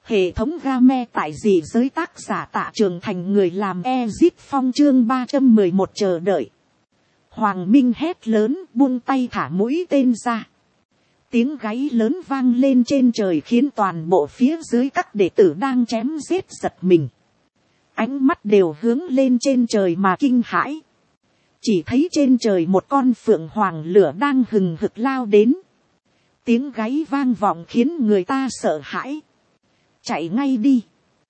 Hệ thống game tại dị giới tác giả Tạ Trường Thành, người làm Ezit Phong, chương 311 chờ đợi. Hoàng Minh hét lớn, buông tay thả mũi tên ra. Tiếng gáy lớn vang lên trên trời khiến toàn bộ phía dưới các đệ tử đang chém giết giật mình. Ánh mắt đều hướng lên trên trời mà kinh hãi. Chỉ thấy trên trời một con phượng hoàng lửa đang hừng hực lao đến. Tiếng gáy vang vọng khiến người ta sợ hãi. Chạy ngay đi.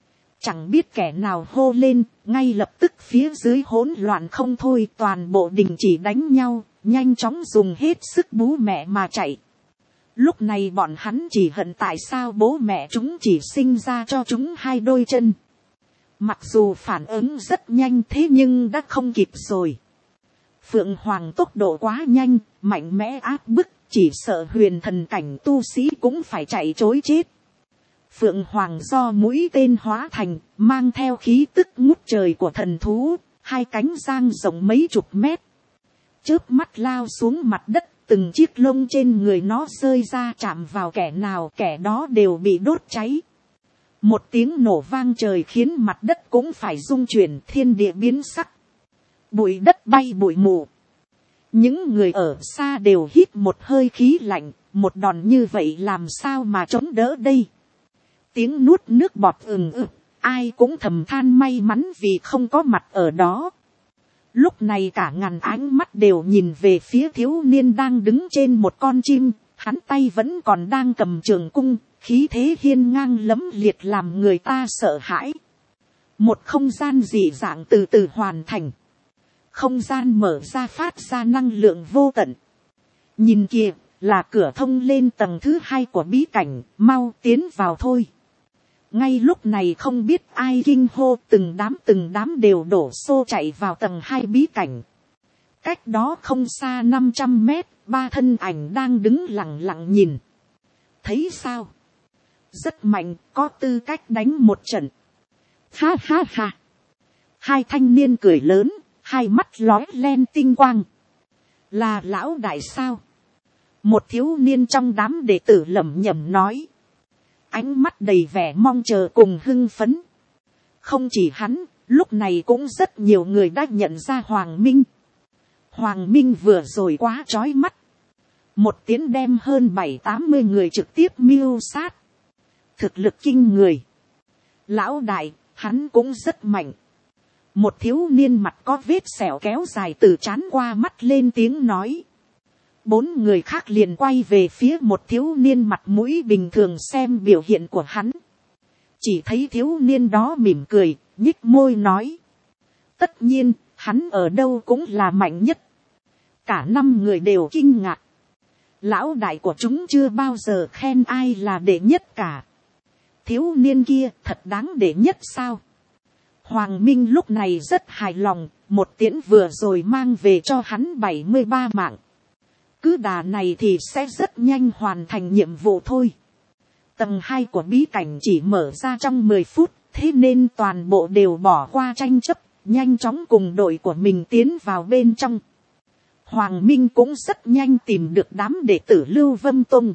Chẳng biết kẻ nào hô lên, ngay lập tức phía dưới hỗn loạn không thôi, toàn bộ đình chỉ đánh nhau, nhanh chóng dùng hết sức bú mẹ mà chạy. Lúc này bọn hắn chỉ hận tại sao bố mẹ chúng chỉ sinh ra cho chúng hai đôi chân. Mặc dù phản ứng rất nhanh thế nhưng đã không kịp rồi. Phượng Hoàng tốc độ quá nhanh, mạnh mẽ áp bức, chỉ sợ huyền thần cảnh tu sĩ cũng phải chạy trối chết. Phượng Hoàng do mũi tên hóa thành, mang theo khí tức ngút trời của thần thú, hai cánh dang rộng mấy chục mét. Chớp mắt lao xuống mặt đất, từng chiếc lông trên người nó rơi ra, chạm vào kẻ nào kẻ đó đều bị đốt cháy. Một tiếng nổ vang trời khiến mặt đất cũng phải rung chuyển, thiên địa biến sắc. Bụi đất bay bụi mù. Những người ở xa đều hít một hơi khí lạnh, một đòn như vậy làm sao mà chống đỡ đây. Tiếng nuốt nước bọt ừng ực, ai cũng thầm than may mắn vì không có mặt ở đó. Lúc này cả ngàn ánh mắt đều nhìn về phía thiếu niên đang đứng trên một con chim, hắn tay vẫn còn đang cầm trường cung, khí thế hiên ngang lẫm liệt làm người ta sợ hãi. Một không gian dị dạng từ từ hoàn thành. Không gian mở ra phát ra năng lượng vô tận. Nhìn kìa, là cửa thông lên tầng thứ 2 của bí cảnh, mau tiến vào thôi. Ngay lúc này không biết ai kinh hô, từng đám đều đổ xô chạy vào tầng 2 bí cảnh. Cách đó không xa 500 mét, ba thân ảnh đang đứng lặng lặng nhìn. Thấy sao? Rất mạnh, có tư cách đánh một trận. Ha ha ha. Hai thanh niên cười lớn, hai mắt lóe lên tinh quang. Là lão đại sao? Một thiếu niên trong đám đệ tử lẩm nhẩm nói. Ánh mắt đầy vẻ mong chờ cùng hưng phấn. Không chỉ hắn, lúc này cũng rất nhiều người đã nhận ra Hoàng Minh. Hoàng Minh vừa rồi quá chói mắt. Một tiếng đem hơn 70-80 người trực tiếp mưu sát. Thực lực kinh người. Lão đại, hắn cũng rất mạnh. Một thiếu niên mặt có vết sẹo kéo dài từ trán qua mắt lên tiếng nói. 4 người khác liền quay về phía một thiếu niên mặt mũi bình thường xem biểu hiện của hắn. Chỉ thấy thiếu niên đó mỉm cười, nhích môi nói. Tất nhiên, hắn ở đâu cũng là mạnh nhất. Cả 5 người đều kinh ngạc. Lão đại của chúng chưa bao giờ khen ai là đệ nhất cả. Thiếu niên kia thật đáng đệ nhất sao? Hoàng Minh lúc này rất hài lòng, một tiễn vừa rồi mang về cho hắn 73 mạng. Cứ đà này thì sẽ rất nhanh hoàn thành nhiệm vụ thôi. Tầng 2 của bí cảnh chỉ mở ra trong 10 phút, thế nên toàn bộ đều bỏ qua tranh chấp, nhanh chóng cùng đội của mình tiến vào bên trong. Hoàng Minh cũng rất nhanh tìm được đám đệ tử Lưu Vân Tông.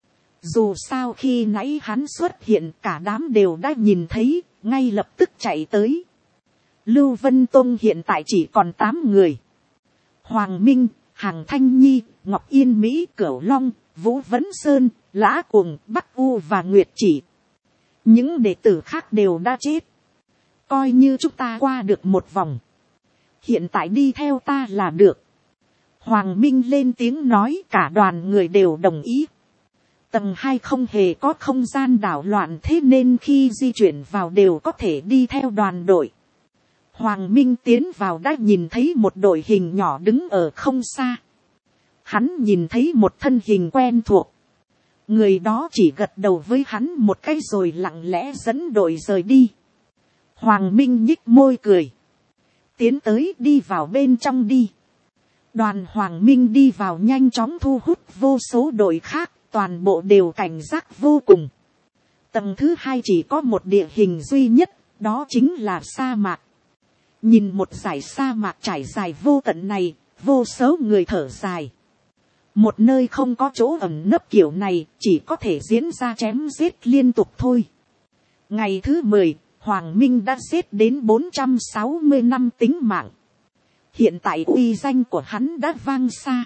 Dù sao khi nãy hắn xuất hiện cả đám đều đã nhìn thấy, ngay lập tức chạy tới. Lưu Vân Tông hiện tại chỉ còn 8 người. Hoàng Minh, Hàng Thanh Nhi, Ngọc Yên Mỹ, Cửu Long, Vũ Vấn Sơn, Lã Cuồng, Bắc U và Nguyệt Chỉ. Những đệ tử khác đều đã chết. Coi như chúng ta qua được một vòng. Hiện tại đi theo ta là được. Hoàng Minh lên tiếng nói, cả đoàn người đều đồng ý. Tầng 2 không hề có không gian đảo loạn, thế nên khi di chuyển vào đều có thể đi theo đoàn đội. Hoàng Minh tiến vào đã nhìn thấy một đội hình nhỏ đứng ở không xa. Hắn nhìn thấy một thân hình quen thuộc. Người đó chỉ gật đầu với hắn một cái rồi lặng lẽ dẫn đội rời đi. Hoàng Minh nhích môi cười. Tiến tới, đi vào bên trong đi. Đoàn Hoàng Minh đi vào nhanh chóng thu hút vô số đội khác, toàn bộ đều cảnh giác vô cùng. Tầng thứ 2 chỉ có một địa hình duy nhất, đó chính là sa mạc. Nhìn một dải sa mạc trải dài vô tận này, vô số người thở dài. Một nơi không có chỗ ẩn nấp kiểu này, chỉ có thể diễn ra chém giết liên tục thôi. Ngày thứ 10, Hoàng Minh đã giết đến 460 năm tính mạng. Hiện tại uy danh của hắn đã vang xa.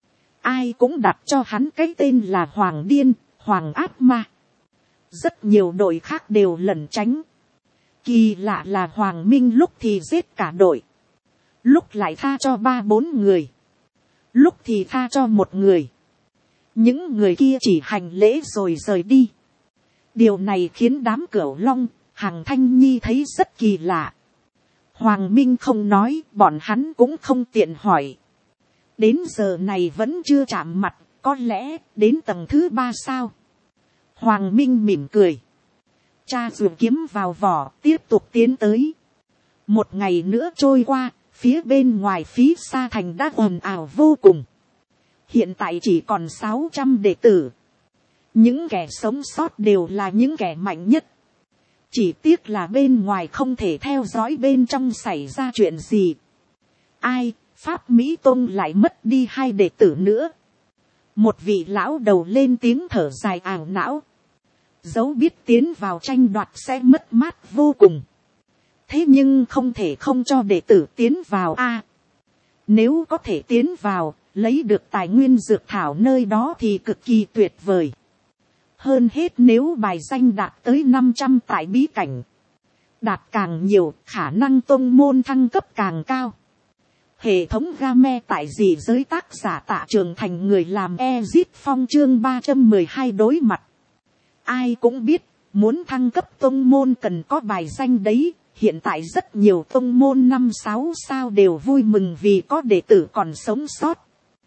Ai cũng đặt cho hắn cái tên là Hoàng Điên, Hoàng Ác Ma. Rất nhiều đội khác đều lẩn tránh. Kỳ lạ là Hoàng Minh lúc thì giết cả đội, lúc lại tha cho 3-4 người, lúc thì tha cho 1 người. Những người kia chỉ hành lễ rồi rời đi. Điều này khiến đám Cửu Long, Hằng Thanh Nhi thấy rất kỳ lạ. Hoàng Minh không nói, bọn hắn cũng không tiện hỏi. Đến giờ này vẫn chưa chạm mặt, có lẽ đến tầng thứ 3 sao? Hoàng Minh mỉm cười. Cha dù kiếm vào vỏ, tiếp tục tiến tới. 1 ngày nữa trôi qua, phía bên ngoài Phí Sa Thành đã ồn ào vô cùng. Hiện tại chỉ còn 600 đệ tử. Những kẻ sống sót đều là những kẻ mạnh nhất. Chỉ tiếc là bên ngoài không thể theo dõi bên trong xảy ra chuyện gì. Ai, Pháp Mỹ Tông lại mất đi 2 đệ tử nữa. Một vị lão đầu lên tiếng thở dài ảo não. Dẫu biết tiến vào tranh đoạt sẽ mất mát vô cùng. Thế nhưng không thể không cho đệ tử tiến vào a. Nếu có thể tiến vào, lấy được tài nguyên dược thảo nơi đó thì cực kỳ tuyệt vời. Hơn hết nếu bài danh đạt tới 500 tại bí cảnh. Đạt càng nhiều, khả năng tông môn thăng cấp càng cao. Hệ thống game tại dị giới tác giả Tạ Trường Thành người làm Exit Phong chương 312 đối mặt. Ai cũng biết, muốn thăng cấp tông môn cần có bài danh đấy. Hiện tại rất nhiều tông môn 5-6 sao đều vui mừng vì có đệ tử còn sống sót.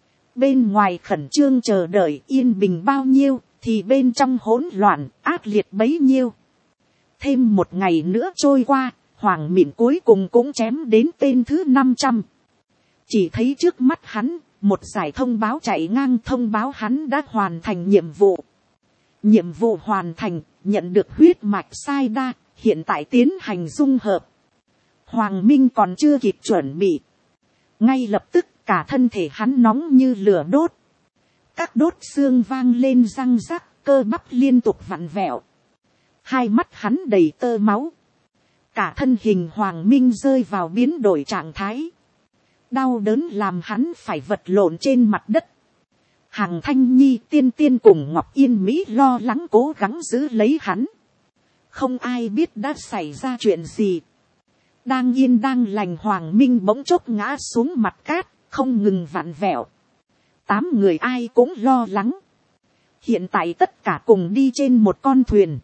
Bên ngoài khẩn trương chờ đợi yên bình bao nhiêu, thì bên trong hỗn loạn, ác liệt bấy nhiêu. Thêm 1 ngày nữa trôi qua, Hoàng Mịn cuối cùng cũng chém đến tên thứ 500. Chỉ thấy trước mắt hắn, một dải thông báo chạy ngang thông báo hắn đã hoàn thành nhiệm vụ. Nhiệm vụ hoàn thành, nhận được huyết mạch sai đa, hiện tại tiến hành dung hợp. Hoàng Minh còn chưa kịp chuẩn bị. Ngay lập tức cả thân thể hắn nóng như lửa đốt. Các đốt xương vang lên răng rắc, cơ bắp liên tục vặn vẹo. Hai mắt hắn đầy tơ máu. Cả thân hình Hoàng Minh rơi vào biến đổi trạng thái. Đau đớn làm hắn phải vật lộn trên mặt đất. Hằng Thanh Nhi tiên tiên cùng Ngọc Yên Mỹ lo lắng cố gắng giữ lấy hắn. Không ai biết đã xảy ra chuyện gì. Đang yên đang lành Hoàng Minh bỗng chốc ngã xuống mặt cát, không ngừng vặn vẹo. 8 người ai cũng lo lắng. Hiện tại tất cả cùng đi trên một con thuyền.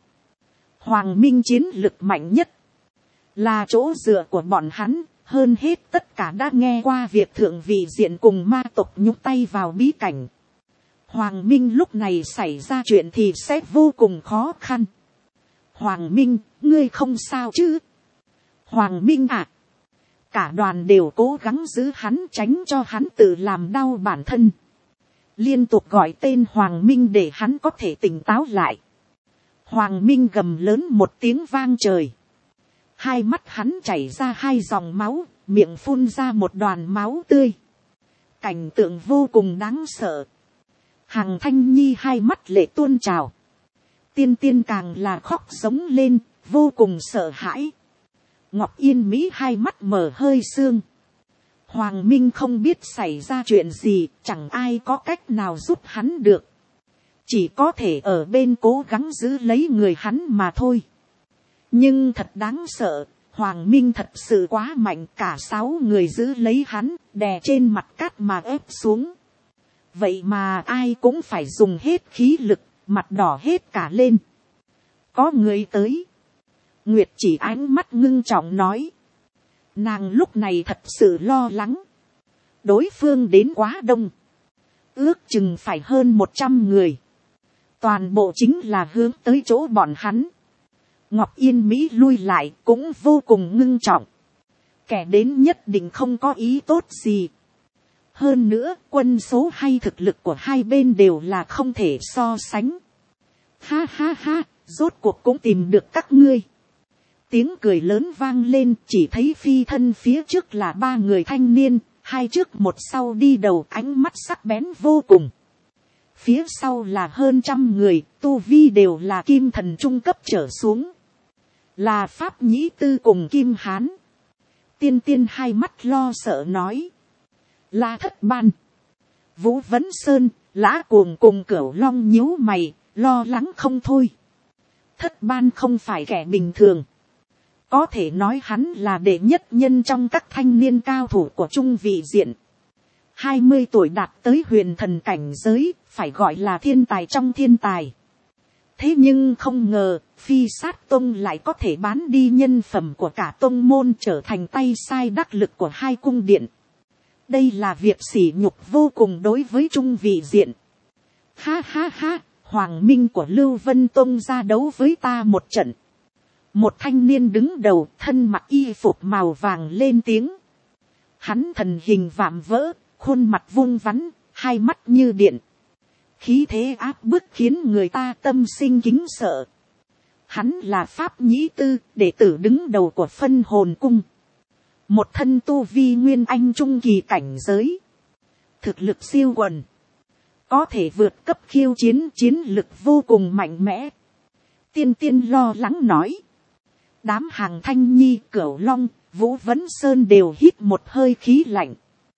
Hoàng Minh chiến lực mạnh nhất. Là chỗ dựa của bọn hắn. Hơn hết tất cả đã nghe qua việc thượng vị diện cùng ma tộc nhúc tay vào bí cảnh. Hoàng Minh lúc này xảy ra chuyện thì sẽ vô cùng khó khăn. Hoàng Minh, ngươi không sao chứ? Hoàng Minh à! Cả đoàn đều cố gắng giữ hắn tránh cho hắn tự làm đau bản thân. Liên tục gọi tên Hoàng Minh để hắn có thể tỉnh táo lại. Hoàng Minh gầm lớn một tiếng vang trời. Hai mắt hắn chảy ra 2 dòng máu, miệng phun ra một đoàn máu tươi. Cảnh tượng vô cùng đáng sợ. Hằng Thanh Nhi hai mắt lệ tuôn trào. Tiên tiên càng là khóc giống lên, vô cùng sợ hãi. Ngọc Yên Mỹ hai mắt mở hơi sương. Hoàng Minh không biết xảy ra chuyện gì, chẳng ai có cách nào giúp hắn được. Chỉ có thể ở bên cố gắng giữ lấy người hắn mà thôi. Nhưng thật đáng sợ, Hoàng Minh thật sự quá mạnh, cả 6 người giữ lấy hắn, đè trên mặt cát mà ép xuống. Vậy mà ai cũng phải dùng hết khí lực, mặt đỏ hết cả lên. Có người tới. Nguyệt chỉ ánh mắt ngưng trọng nói. Nàng lúc này thật sự lo lắng. Đối phương đến quá đông. Ước chừng phải hơn 100 người. Toàn bộ chính là hướng tới chỗ bọn hắn. Ngọc Yên Mỹ lui lại cũng vô cùng ngưng trọng. Kẻ đến nhất định không có ý tốt gì. Hơn nữa quân số hay thực lực của hai bên đều là không thể so sánh. Ha ha ha, rốt cuộc cũng tìm được các ngươi. Tiếng cười lớn vang lên, chỉ thấy phi thân phía trước là 3 người thanh niên, 2 trước 1 sau đi đầu, ánh mắt sắc bén vô cùng. Phía sau là hơn 100 người, tu vi đều là kim thần trung cấp trở xuống. là Pháp Nhĩ Tư cùng Kim Hán. Tiên tiên hai mắt lo sợ nói, là Thất Ban. Vũ Vấn Sơn, Lã Cuồng cùng Cửu Long nhíu mày, lo lắng không thôi. Thất Ban không phải kẻ bình thường, có thể nói hắn là đệ nhất nhân trong các thanh niên cao thủ của Trung Vị Diện. 20 tuổi đạt tới huyền thần cảnh giới, phải gọi là thiên tài trong thiên tài. Thế nhưng không ngờ, Phi Sát Tông lại có thể bán đi nhân phẩm của cả tông môn, trở thành tay sai đắc lực của hai cung điện. Đây là việc sỉ nhục vô cùng đối với Trung Vị Diện. Ha ha ha, Hoàng Minh của Lưu Vân Tông ra đấu với ta một trận. Một thanh niên đứng đầu, thân mặc y phục màu vàng lên tiếng. Hắn thần hình vạm vỡ, khuôn mặt vuông vắn, hai mắt như điện. Khí thế áp bức khiến người ta tâm sinh kính sợ. Hắn là Pháp Nhĩ Tư, đệ tử đứng đầu của Phân Hồn Cung. Một thân tu vi nguyên anh trung kỳ cảnh giới. Thực lực siêu quần. Có thể vượt cấp khiêu chiến, chiến lực vô cùng mạnh mẽ. Tiên tiên lo lắng nói. Đám hàng Thanh Nhi, Cửu Long, Vũ Vấn Sơn đều hít một hơi khí lạnh.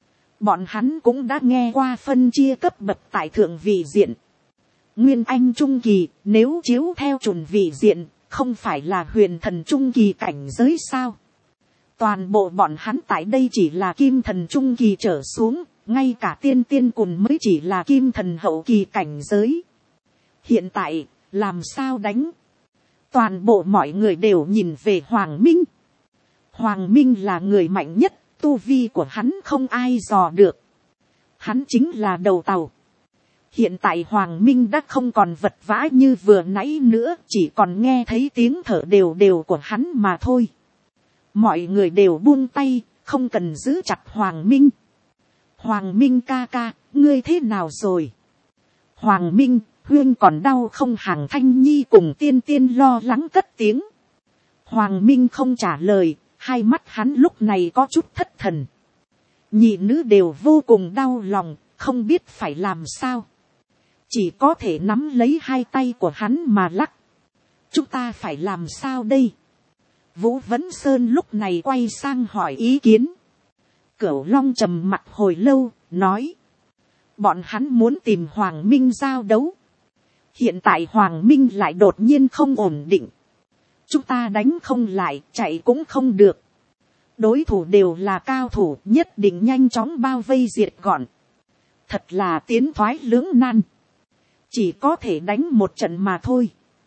Bọn hắn cũng đã nghe qua phân chia cấp bậc tại Thượng Vị Diện. Nguyên Anh Trung Kỳ, nếu chiếu theo chuẩn vị diện, không phải là huyền thần Trung Kỳ cảnh giới sao? Toàn bộ bọn hắn tại đây chỉ là kim thần Trung Kỳ trở xuống, ngay cả tiên tiên cùng mới chỉ là kim thần hậu kỳ cảnh giới. Hiện tại, làm sao đánh? Toàn bộ mọi người đều nhìn về Hoàng Minh. Hoàng Minh là người mạnh nhất, tu vi của hắn không ai dò được. Hắn chính là đầu tàu. Hiện tại Hoàng Minh đã không còn vật vã như vừa nãy nữa, chỉ còn nghe thấy tiếng thở đều đều của hắn mà thôi. Mọi người đều buông tay, không cần giữ chặt Hoàng Minh. Hoàng Minh ca ca, ngươi thế nào rồi? Hoàng Minh, huyên còn đau không? Hàng Thanh Nhi cùng tiên tiên lo lắng cất tiếng. Hoàng Minh không trả lời, hai mắt hắn lúc này có chút thất thần. Nhị nữ đều vô cùng đau lòng, không biết phải làm sao. Chỉ có thể nắm lấy hai tay của hắn mà lắc. Chúng ta phải làm sao đây? Vũ Vấn Sơn lúc này quay sang hỏi ý kiến. Cửu Long trầm mặt hồi lâu, nói. Bọn hắn muốn tìm Hoàng Minh giao đấu. Hiện tại Hoàng Minh lại đột nhiên không ổn định. Chúng ta đánh không lại, chạy cũng không được. Đối thủ đều là cao thủ, nhất định nhanh chóng bao vây diệt gọn. Thật là tiến thoái lưỡng nan. Chỉ có thể đánh một trận mà thôi.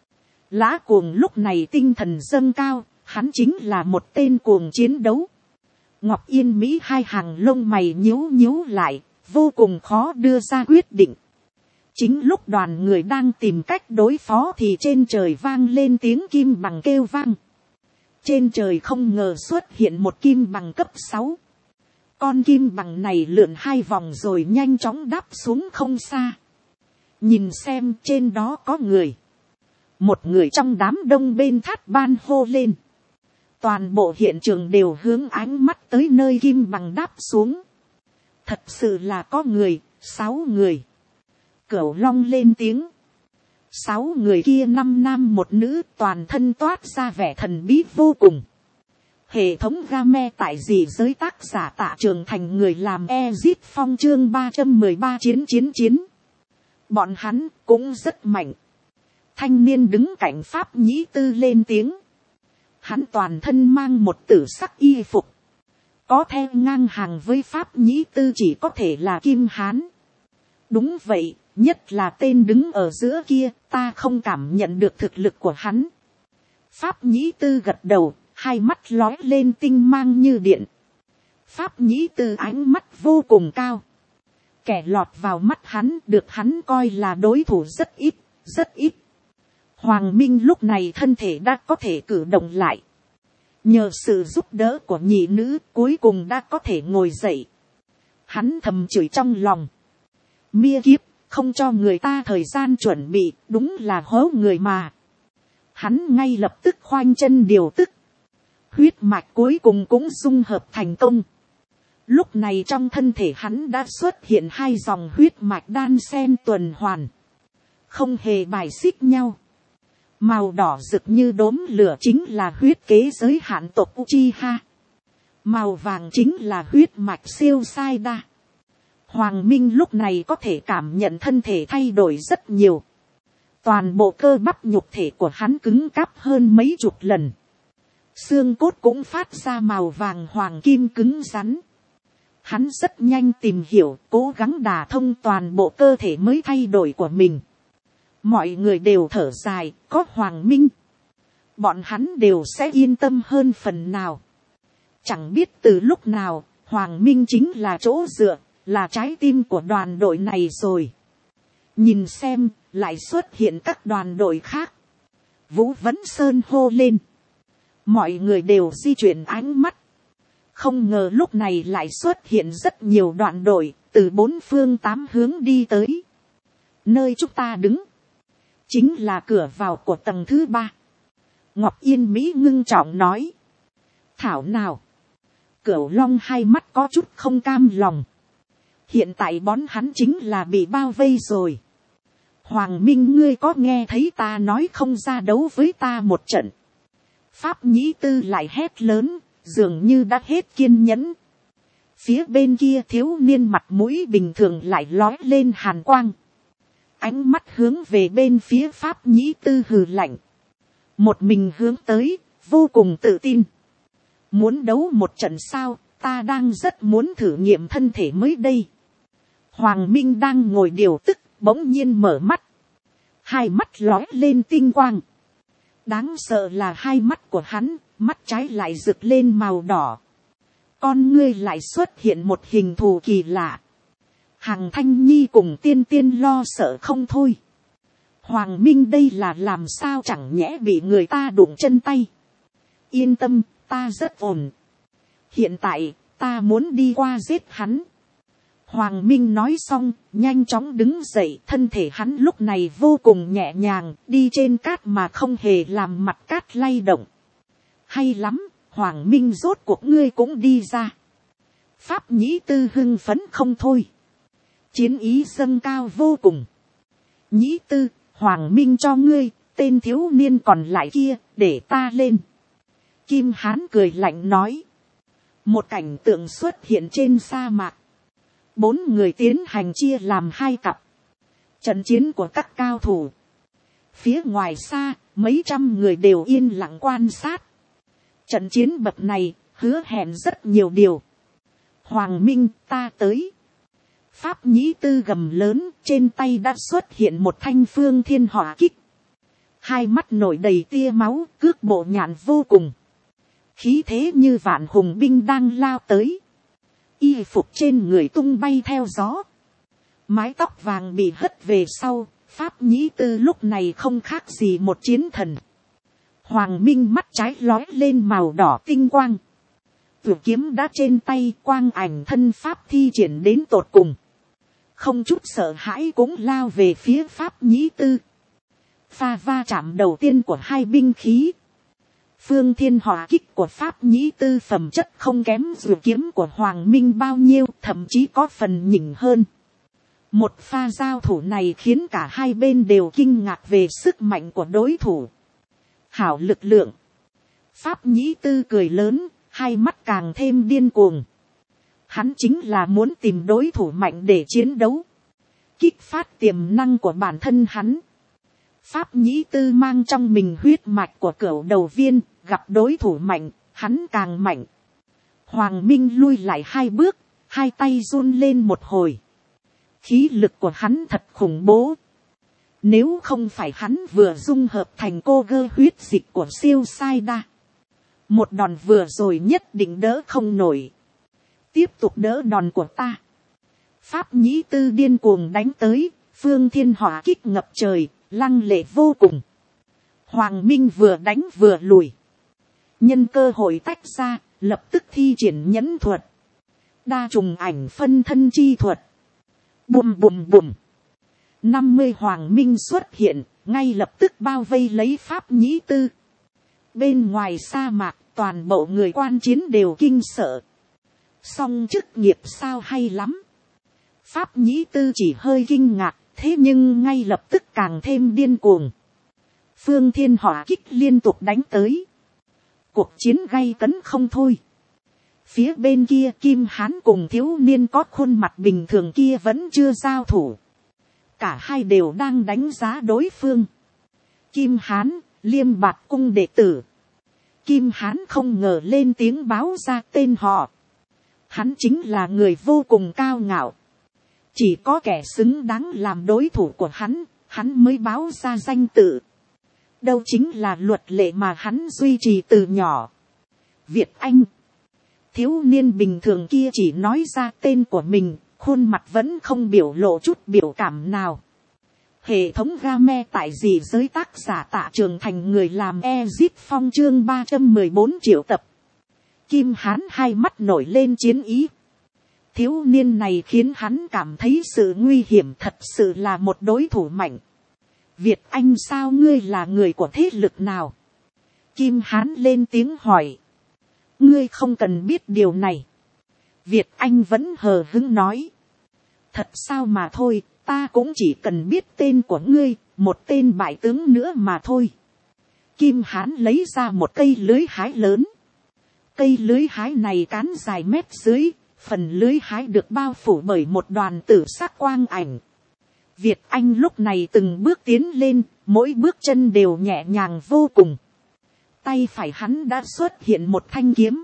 Lã Cuồng lúc này tinh thần dâng cao, hắn chính là một tên cuồng chiến đấu. Ngọc Yên Mỹ hai hàng lông mày nhíu nhíu lại, vô cùng khó đưa ra quyết định. Chính lúc đoàn người đang tìm cách đối phó thì trên trời vang lên tiếng kim bằng kêu vang. Trên trời không ngờ xuất hiện một kim bằng cấp 6. Con kim bằng này lượn hai vòng rồi nhanh chóng đáp xuống không xa. Nhìn xem trên đó có người. Một người trong đám đông bên Thát Ban hô lên. Toàn bộ hiện trường đều hướng ánh mắt tới nơi kim bằng đáp xuống. Thật sự là có người, 6 người. Cửu Long lên tiếng. 6 người kia 5 nam 1 nữ, toàn thân toát ra vẻ thần bí vô cùng. Hệ thống game tại dị giới, tác giả Tạ Trường Thành, người làm Ezit Phong, chương 313 chiến. Bọn hắn cũng rất mạnh. Thanh niên đứng cạnh Pháp Nhĩ Tư lên tiếng. Hắn toàn thân mang một tử sắc y phục. Có theo ngang hàng với Pháp Nhĩ Tư chỉ có thể là Kim Hán. Đúng vậy, nhất là tên đứng ở giữa kia, ta không cảm nhận được thực lực của hắn. Pháp Nhĩ Tư gật đầu, hai mắt lóe lên tinh mang như điện. Pháp Nhĩ Tư ánh mắt vô cùng cao. Kẻ lọt vào mắt hắn được hắn coi là đối thủ rất ít, rất ít. Hoàng Minh lúc này thân thể đã có thể cử động lại. Nhờ sự giúp đỡ của nhị nữ cuối cùng đã có thể ngồi dậy. Hắn thầm chửi trong lòng. Mia kiếp, không cho người ta thời gian chuẩn bị, đúng là hố người mà. Hắn ngay lập tức khoanh chân điều tức. Huyết mạch cuối cùng cũng dung hợp thành công. Lúc này trong thân thể hắn đã xuất hiện 2 dòng huyết mạch đan xen tuần hoàn. Không hề bài xích nhau. Màu đỏ rực như đốm lửa chính là huyết kế giới hạn tộc Uchiha. Màu vàng chính là huyết mạch siêu sai đa. Hoàng Minh lúc này có thể cảm nhận thân thể thay đổi rất nhiều. Toàn bộ cơ bắp nhục thể của hắn cứng cáp hơn mấy chục lần. Xương cốt cũng phát ra màu vàng hoàng kim cứng rắn. Hắn rất nhanh tìm hiểu, cố gắng đả thông toàn bộ cơ thể mới thay đổi của mình. Mọi người đều thở dài, có Hoàng Minh. Bọn hắn đều sẽ yên tâm hơn phần nào. Chẳng biết từ lúc nào, Hoàng Minh chính là chỗ dựa, là trái tim của đoàn đội này rồi. Nhìn xem, lại xuất hiện các đoàn đội khác. Vũ Vấn Sơn hô lên. Mọi người đều di chuyển ánh mắt. Không ngờ lúc này lại xuất hiện rất nhiều đoạn đội, từ 4 phương 8 hướng đi tới. Nơi chúng ta đứng, chính là cửa vào của tầng thứ 3. Ngọc Yên Mỹ ngưng trọng nói. Thảo nào. Cửu Long hai mắt có chút không cam lòng. Hiện tại bọn hắn chính là bị bao vây rồi. Hoàng Minh, ngươi có nghe thấy ta nói không ra đấu với ta một trận. Pháp Nhĩ Tư lại hét lớn, dường như đã hết kiên nhẫn. Phía bên kia thiếu niên mặt mũi bình thường lại lói lên hàn quang. Ánh mắt hướng về bên phía Pháp Nhĩ Tư hừ lạnh. Một mình hướng tới, vô cùng tự tin. Muốn đấu một trận sao, ta đang rất muốn thử nghiệm thân thể mới đây. Hoàng Minh đang ngồi điều tức, bỗng nhiên mở mắt. Hai mắt lói lên tinh quang. Đáng sợ là hai mắt của hắn, mắt trái lại rực lên màu đỏ. Con ngươi lại xuất hiện một hình thù kỳ lạ. Hằng Thanh Nhi cùng Tiên Tiên lo sợ không thôi. Hoàng Minh đây là làm sao, chẳng nhẽ bị người ta đụng chân tay. Yên tâm, ta rất ổn. Hiện tại, ta muốn đi qua giết hắn. Hoàng Minh nói xong, nhanh chóng đứng dậy, thân thể hắn lúc này vô cùng nhẹ nhàng, đi trên cát mà không hề làm mặt cát lay động. Hay lắm, Hoàng Minh, rốt cuộc ngươi cũng đi ra. Pháp Nhĩ Tư hưng phấn không thôi. Chiến ý dâng cao vô cùng. Nhĩ Tư, Hoàng Minh cho ngươi, tên thiếu niên còn lại kia, để ta lên. Kim Hán cười lạnh nói. Một cảnh tượng xuất hiện trên sa mạc. 4 người tiến hành chia làm 2 cặp. Trận chiến của các cao thủ. Phía ngoài xa, mấy trăm người đều yên lặng quan sát. Trận chiến bậc này, hứa hẹn rất nhiều điều. Hoàng Minh, ta tới. Pháp Nhĩ Tư gầm lớn, trên tay đã xuất hiện một thanh phương thiên hỏa kích. Hai mắt nổi đầy tia máu, cước bộ nhạn vô cùng. Khí thế như vạn hùng binh đang lao tới. Y phục trên người tung bay theo gió. Mái tóc vàng bị hất về sau, Pháp Nhĩ Tư lúc này không khác gì một chiến thần. Hoàng Minh mắt trái lói lên màu đỏ tinh quang. Tuyệt kiếm đã trên tay, quang ảnh thân pháp thi triển đến tột cùng. Không chút sợ hãi cũng lao về phía Pháp Nhĩ Tư. Pha va chạm đầu tiên của hai binh khí. Phương thiên hỏa kích của Pháp Nhĩ Tư phẩm chất không kém dù kiếm của Hoàng Minh bao nhiêu, thậm chí có phần nhỉnh hơn. Một pha giao thủ này khiến cả hai bên đều kinh ngạc về sức mạnh của đối thủ. Hảo lực lượng. Pháp Nhĩ Tư cười lớn, hai mắt càng thêm điên cuồng. Hắn chính là muốn tìm đối thủ mạnh để chiến đấu. Kích phát tiềm năng của bản thân hắn. Pháp Nhĩ Tư mang trong mình huyết mạch của cửu đầu viên, gặp đối thủ mạnh, hắn càng mạnh. Hoàng Minh lui lại 2 bước, hai tay run lên một hồi. Khí lực của hắn thật khủng bố. Nếu không phải hắn vừa dung hợp thành cô gơ huyết dịch của siêu sai đa. Một đòn vừa rồi nhất định đỡ không nổi. Tiếp tục đỡ đòn của ta. Pháp Nhĩ Tư điên cuồng đánh tới, phương thiên hỏa kích ngập trời, lăng lệ vô cùng. Hoàng Minh vừa đánh vừa lùi. Nhân cơ hội tách ra, lập tức thi triển nhẫn thuật. Đa trùng ảnh phân thân chi thuật. Bùm bùm bùm. 50 Hoàng Minh xuất hiện, ngay lập tức bao vây lấy Pháp Nhĩ Tư. Bên ngoài sa mạc, toàn bộ người quan chiến đều kinh sợ. Song chức nghiệp sao hay lắm. Pháp Nhĩ Tư chỉ hơi kinh ngạc, thế nhưng ngay lập tức càng thêm điên cuồng. phương thiên hỏa kích liên tục đánh tới. Cuộc chiến gay cấn không thôi. Phía bên kia Kim Hán cùng thiếu niên có khuôn mặt bình thường kia vẫn chưa giao thủ. Cả hai đều đang đánh giá đối phương. Kim Hán, Liêm Bạt cung đệ tử. Kim Hán không ngờ lên tiếng báo ra tên họ. Hắn chính là người vô cùng cao ngạo. Chỉ có kẻ xứng đáng làm đối thủ của hắn mới báo ra danh tự. Đâu chính là luật lệ mà hắn duy trì từ nhỏ. Việt Anh. Thiếu niên bình thường kia chỉ nói ra tên của mình, khuôn mặt vẫn không biểu lộ chút biểu cảm nào. Hệ thống game tại dị giới tác giả Tạ Trường Thành, người làm Ezit Phong, chương 314 triệu tập. Kim Hán hai mắt nổi lên chiến ý. Thiếu niên này khiến hắn cảm thấy sự nguy hiểm, thật sự là một đối thủ mạnh. Việt Anh, sao ngươi là người của thế lực nào? Kim Hán lên tiếng hỏi. Ngươi không cần biết điều này. Việt Anh vẫn hờ hững nói. Thật sao mà thôi, ta cũng chỉ cần biết tên của ngươi, một tên bại tướng nữa mà thôi. Kim Hán lấy ra một cây lưới hái lớn. Cây lưới hái này cán dài mét dưới, phần lưới hái được bao phủ bởi một đoàn tử sắc quang ảnh. Việt Anh lúc này từng bước tiến lên, mỗi bước chân đều nhẹ nhàng vô cùng. Tay phải hắn đã xuất hiện một thanh kiếm.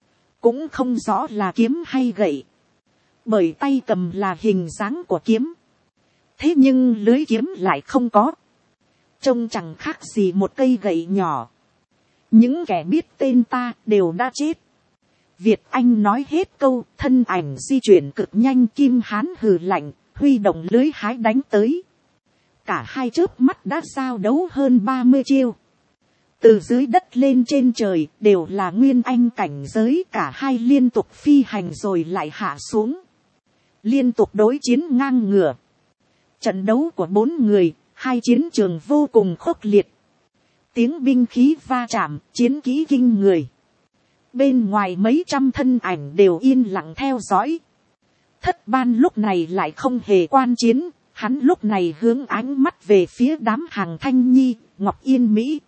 Cũng không rõ là kiếm hay gậy. Bởi tay cầm là hình dáng của kiếm. Thế nhưng lưới kiếm lại không có. Trông chẳng khác gì một cây gậy nhỏ. Những kẻ biết tên ta đều đã chết. Việt Anh nói hết câu, thân ảnh di chuyển cực nhanh. Kim Hán hừ lạnh, huy động lưới hái đánh tới. Cả hai chớp mắt đã giao đấu hơn 30 chiêu. Từ dưới đất lên trên trời đều là nguyên anh cảnh giới, cả hai liên tục phi hành rồi lại hạ xuống. Liên tục đối chiến ngang ngửa. Trận đấu của 4 người, hai chiến trường vô cùng khốc liệt. Tiếng binh khí va chạm, chiến kỹ kinh người. Bên ngoài mấy trăm thân ảnh đều yên lặng theo dõi. Thất Ban lúc này lại không hề quan chiến, hắn lúc này hướng ánh mắt về phía đám Hàng Thanh Nhi, Ngọc Yên Mỹ.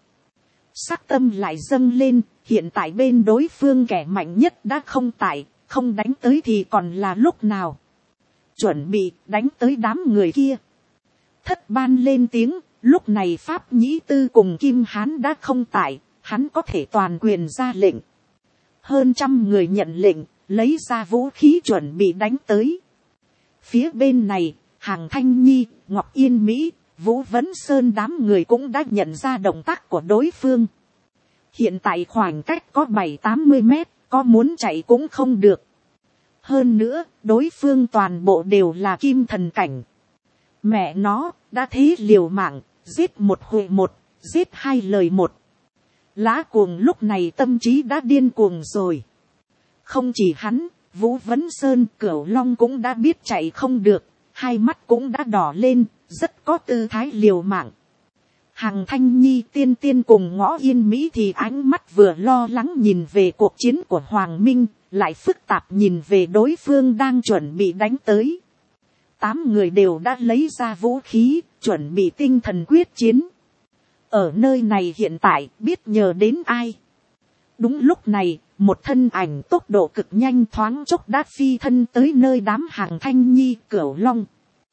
Sắc tâm lại dâng lên, hiện tại bên đối phương kẻ mạnh nhất đã không tại, không đánh tới thì còn là lúc nào. Chuẩn bị đánh tới đám người kia. Thất Ban lên tiếng, lúc này Pháp Nhĩ Tư cùng Kim Hán đã không tại, hắn có thể toàn quyền ra lệnh. Hơn trăm người nhận lệnh, lấy ra vũ khí chuẩn bị đánh tới. Phía bên này, Hàng Thanh Nhi, Ngọc Yên Mỹ, Vũ Vấn Sơn đám người cũng đã nhận ra động tác của đối phương. Hiện tại khoảng cách có 70-80 mét, có muốn chạy cũng không được. Hơn nữa, đối phương toàn bộ đều là kim thần cảnh. Mẹ nó, đã thế liều mạng, giết một hồi một, giết hai lời một. Lá cuồng lúc này tâm trí đã điên cuồng rồi. Không chỉ hắn, Vũ Vấn Sơn, Cửu Long cũng đã biết chạy không được, hai mắt cũng đã đỏ lên, rất có tư thái liều mạng. Hàng Thanh Nhi tiên tiên cùng Ngõ Yên Mỹ thì ánh mắt vừa lo lắng nhìn về cuộc chiến của Hoàng Minh, lại phức tạp nhìn về đối phương đang chuẩn bị đánh tới. 8 người đều đã lấy ra vũ khí, chuẩn bị tinh thần quyết chiến. Ở nơi này hiện tại biết nhờ đến ai. Đúng lúc này, một thân ảnh tốc độ cực nhanh thoáng chốc đã phi thân tới nơi đám Hàng Thanh Nhi, Cửu Long.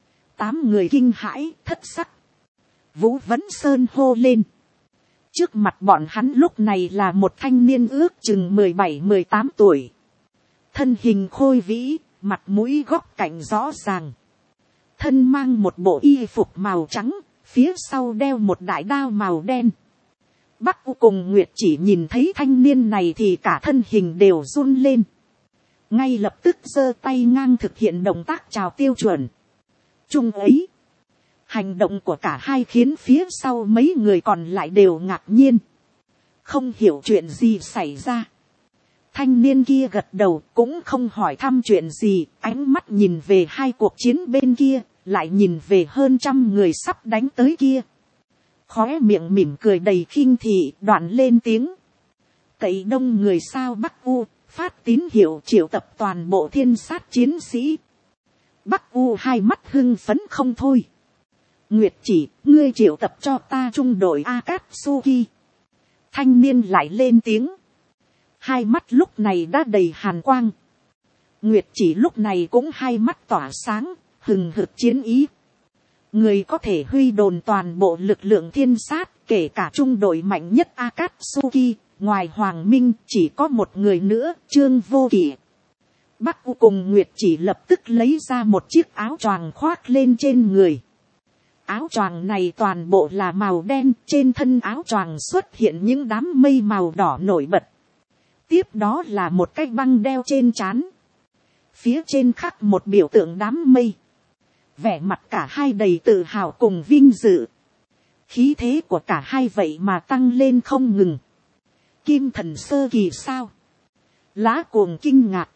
8 người kinh hãi, thất sắc. Vũ Vấn Sơn hô lên. Trước mặt bọn hắn lúc này là một thanh niên ước chừng 17-18 tuổi. Thân hình khôi vĩ, mặt mũi góc cạnh rõ ràng. Thân mang một bộ y phục màu trắng, phía sau đeo một đại đao màu đen. Bắc U cùng Nguyệt chỉ nhìn thấy thanh niên này thì cả thân hình đều run lên. Ngay lập tức giơ tay ngang thực hiện động tác chào tiêu chuẩn. Chung ấy, hành động của cả hai khiến phía sau mấy người còn lại đều ngạc nhiên. Không hiểu chuyện gì xảy ra. Thanh niên kia gật đầu cũng không hỏi thăm chuyện gì, ánh mắt nhìn về hai cuộc chiến bên kia, lại nhìn về hơn trăm người sắp đánh tới kia. Khóe miệng mỉm cười đầy khinh thị, đoạn lên tiếng. Cậy đông người sao Bắc U, phát tín hiệu triệu tập toàn bộ thiên sát chiến sĩ. Bắc U hai mắt hưng phấn không thôi. Nguyệt chỉ, ngươi triệu tập cho ta trung đội Akatsuki. Thanh niên lại lên tiếng. Hai mắt lúc này đã đầy hàn quang. Nguyệt chỉ lúc này cũng hai mắt tỏa sáng, hừng hực chiến ý. Người có thể huy đồn toàn bộ lực lượng thiên sát, kể cả trung đội mạnh nhất Akatsuki, ngoài Hoàng Minh chỉ có một người nữa, Trương Vô Kỵ. Bắc U cùng Nguyệt chỉ lập tức lấy ra một chiếc áo choàng khoác lên trên người. Áo choàng này toàn bộ là màu đen, trên thân áo choàng xuất hiện những đám mây màu đỏ nổi bật. Tiếp đó là một cái băng đeo trên trán. Phía trên khắc một biểu tượng đám mây. Vẻ mặt cả hai đầy tự hào cùng vinh dự. Khí thế của cả hai vậy mà tăng lên không ngừng. Kim thần sơ kỳ sao? Lá cuồng kinh ngạc.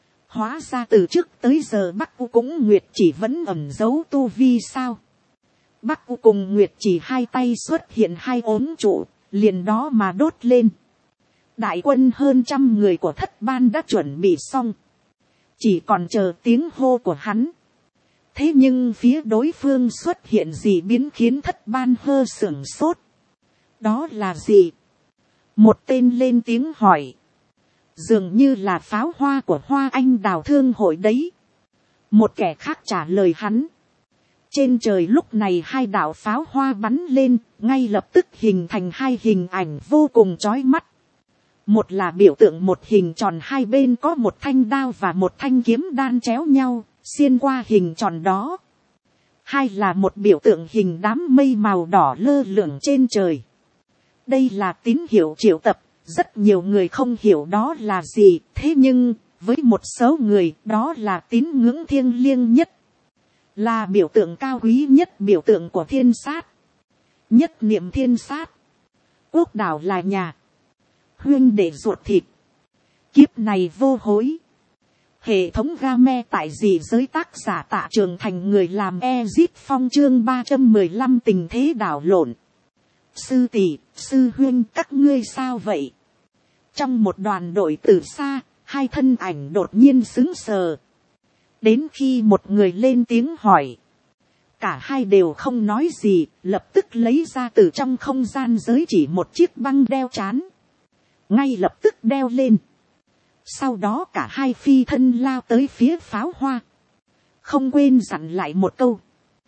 Hóa ra từ trước tới giờ Bắc U cũng Nguyệt chỉ vẫn ẩn giấu tu vi sao? Bắc U cùng Nguyệt chỉ hai tay xuất hiện hai ốm trụ, liền đó mà đốt lên. Đại quân hơn 100 người của Thất Ban đã chuẩn bị xong. Chỉ còn chờ tiếng hô của hắn. Thế nhưng phía đối phương xuất hiện gì biến khiến Thất Ban hơ sửng sốt. Đó là gì? Một tên lên tiếng hỏi. Dường như là pháo hoa của Hoa Anh Đào Thương hội đấy. Một kẻ khác trả lời hắn. Trên trời lúc này hai đạo pháo hoa bắn lên, ngay lập tức hình thành hai hình ảnh vô cùng chói mắt. Một là biểu tượng một hình tròn hai bên có một thanh đao và một thanh kiếm đan chéo nhau, xuyên qua hình tròn đó. Hai là một biểu tượng hình đám mây màu đỏ lơ lửng trên trời. Đây là tín hiệu triệu tập, rất nhiều người không hiểu đó là gì, thế nhưng, với một số người đó là tín ngưỡng thiêng liêng nhất. Là biểu tượng cao quý nhất, biểu tượng của thiên sát. Nhất niệm thiên sát. Quốc đảo là nhà. Huyên để ruột thịt. Kiếp này vô hối. Hệ thống game tại dị giới tác giả Tạ Trường Thành người làm Ezit Phong chương 315 tình thế đảo lộn. Sư tỷ, sư huyên các ngươi sao vậy? Trong một đoàn đội từ xa, hai thân ảnh đột nhiên sững sờ. Đến khi một người lên tiếng hỏi. Cả hai đều không nói gì, lập tức lấy ra từ trong không gian giới chỉ một chiếc băng đeo trán. Ngay lập tức đeo lên. Sau đó cả hai phi thân lao tới phía pháo hoa. Không quên dặn lại một câu.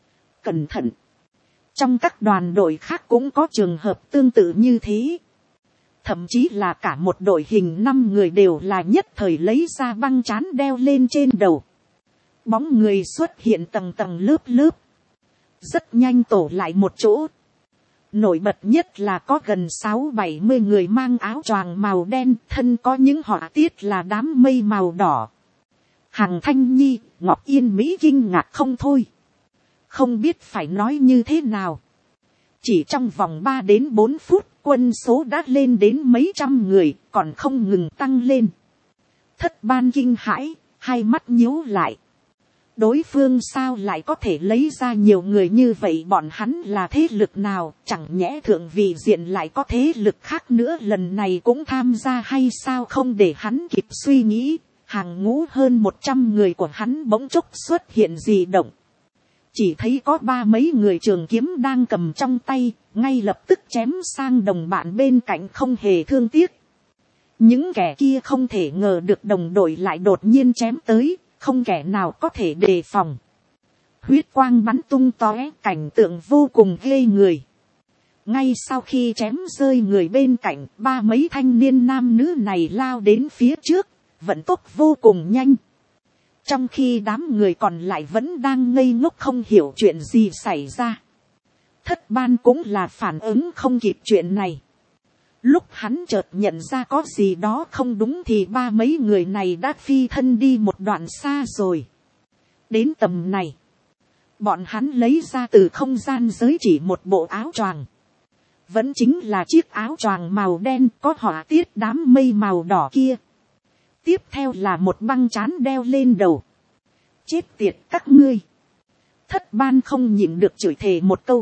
Cẩn thận. Trong các đoàn đội khác cũng có trường hợp tương tự như thế. Thậm chí là cả một đội hình 5 người đều là nhất thời lấy ra băng trán đeo lên trên đầu. Bóng người xuất hiện tầng tầng lớp lớp. Rất nhanh tổ lại một chỗ. Nổi bật nhất là có gần 60-70 người mang áo choàng màu đen, thân có những họa tiết là đám mây màu đỏ. Hằng Thanh Nhi, Ngọc Yên Mỹ kinh ngạc không thôi. Không biết phải nói như thế nào. Chỉ trong vòng 3 đến 4 phút, quân số đã lên đến mấy trăm người, còn không ngừng tăng lên. Thất Ban kinh hãi, hai mắt nhíu lại. Đối phương sao lại có thể lấy ra nhiều người như vậy, bọn hắn là thế lực nào, chẳng nhẽ thượng vị diện lại có thế lực khác nữa lần này cũng tham gia hay sao? Không để hắn kịp suy nghĩ, hàng ngũ hơn 100 người của hắn bỗng chốc xuất hiện dị động. Chỉ thấy có 3 mấy người trường kiếm đang cầm trong tay, ngay lập tức chém sang đồng bạn bên cạnh không hề thương tiếc. Những kẻ kia không thể ngờ được đồng đội lại đột nhiên chém tới. Không kẻ nào có thể đề phòng. Huyết quang bắn tung tóe, cảnh tượng vô cùng ghê người. Ngay sau khi chém rơi người bên cạnh, 3 mấy thanh niên nam nữ này lao đến phía trước, vận tốc vô cùng nhanh. Trong khi đám người còn lại vẫn đang ngây ngốc không hiểu chuyện gì xảy ra. Thất Ban cũng là phản ứng không kịp chuyện này. Lúc hắn chợt nhận ra có gì đó không đúng thì 3 mấy người này đã phi thân đi một đoạn xa rồi. Đến tầm này, bọn hắn lấy ra từ không gian giới chỉ một bộ áo choàng. Vẫn chính là chiếc áo choàng màu đen có họa tiết đám mây màu đỏ kia. Tiếp theo là một băng trán đeo lên đầu. Chết tiệt các ngươi. Thất Ban không nhịn được chửi thề một câu.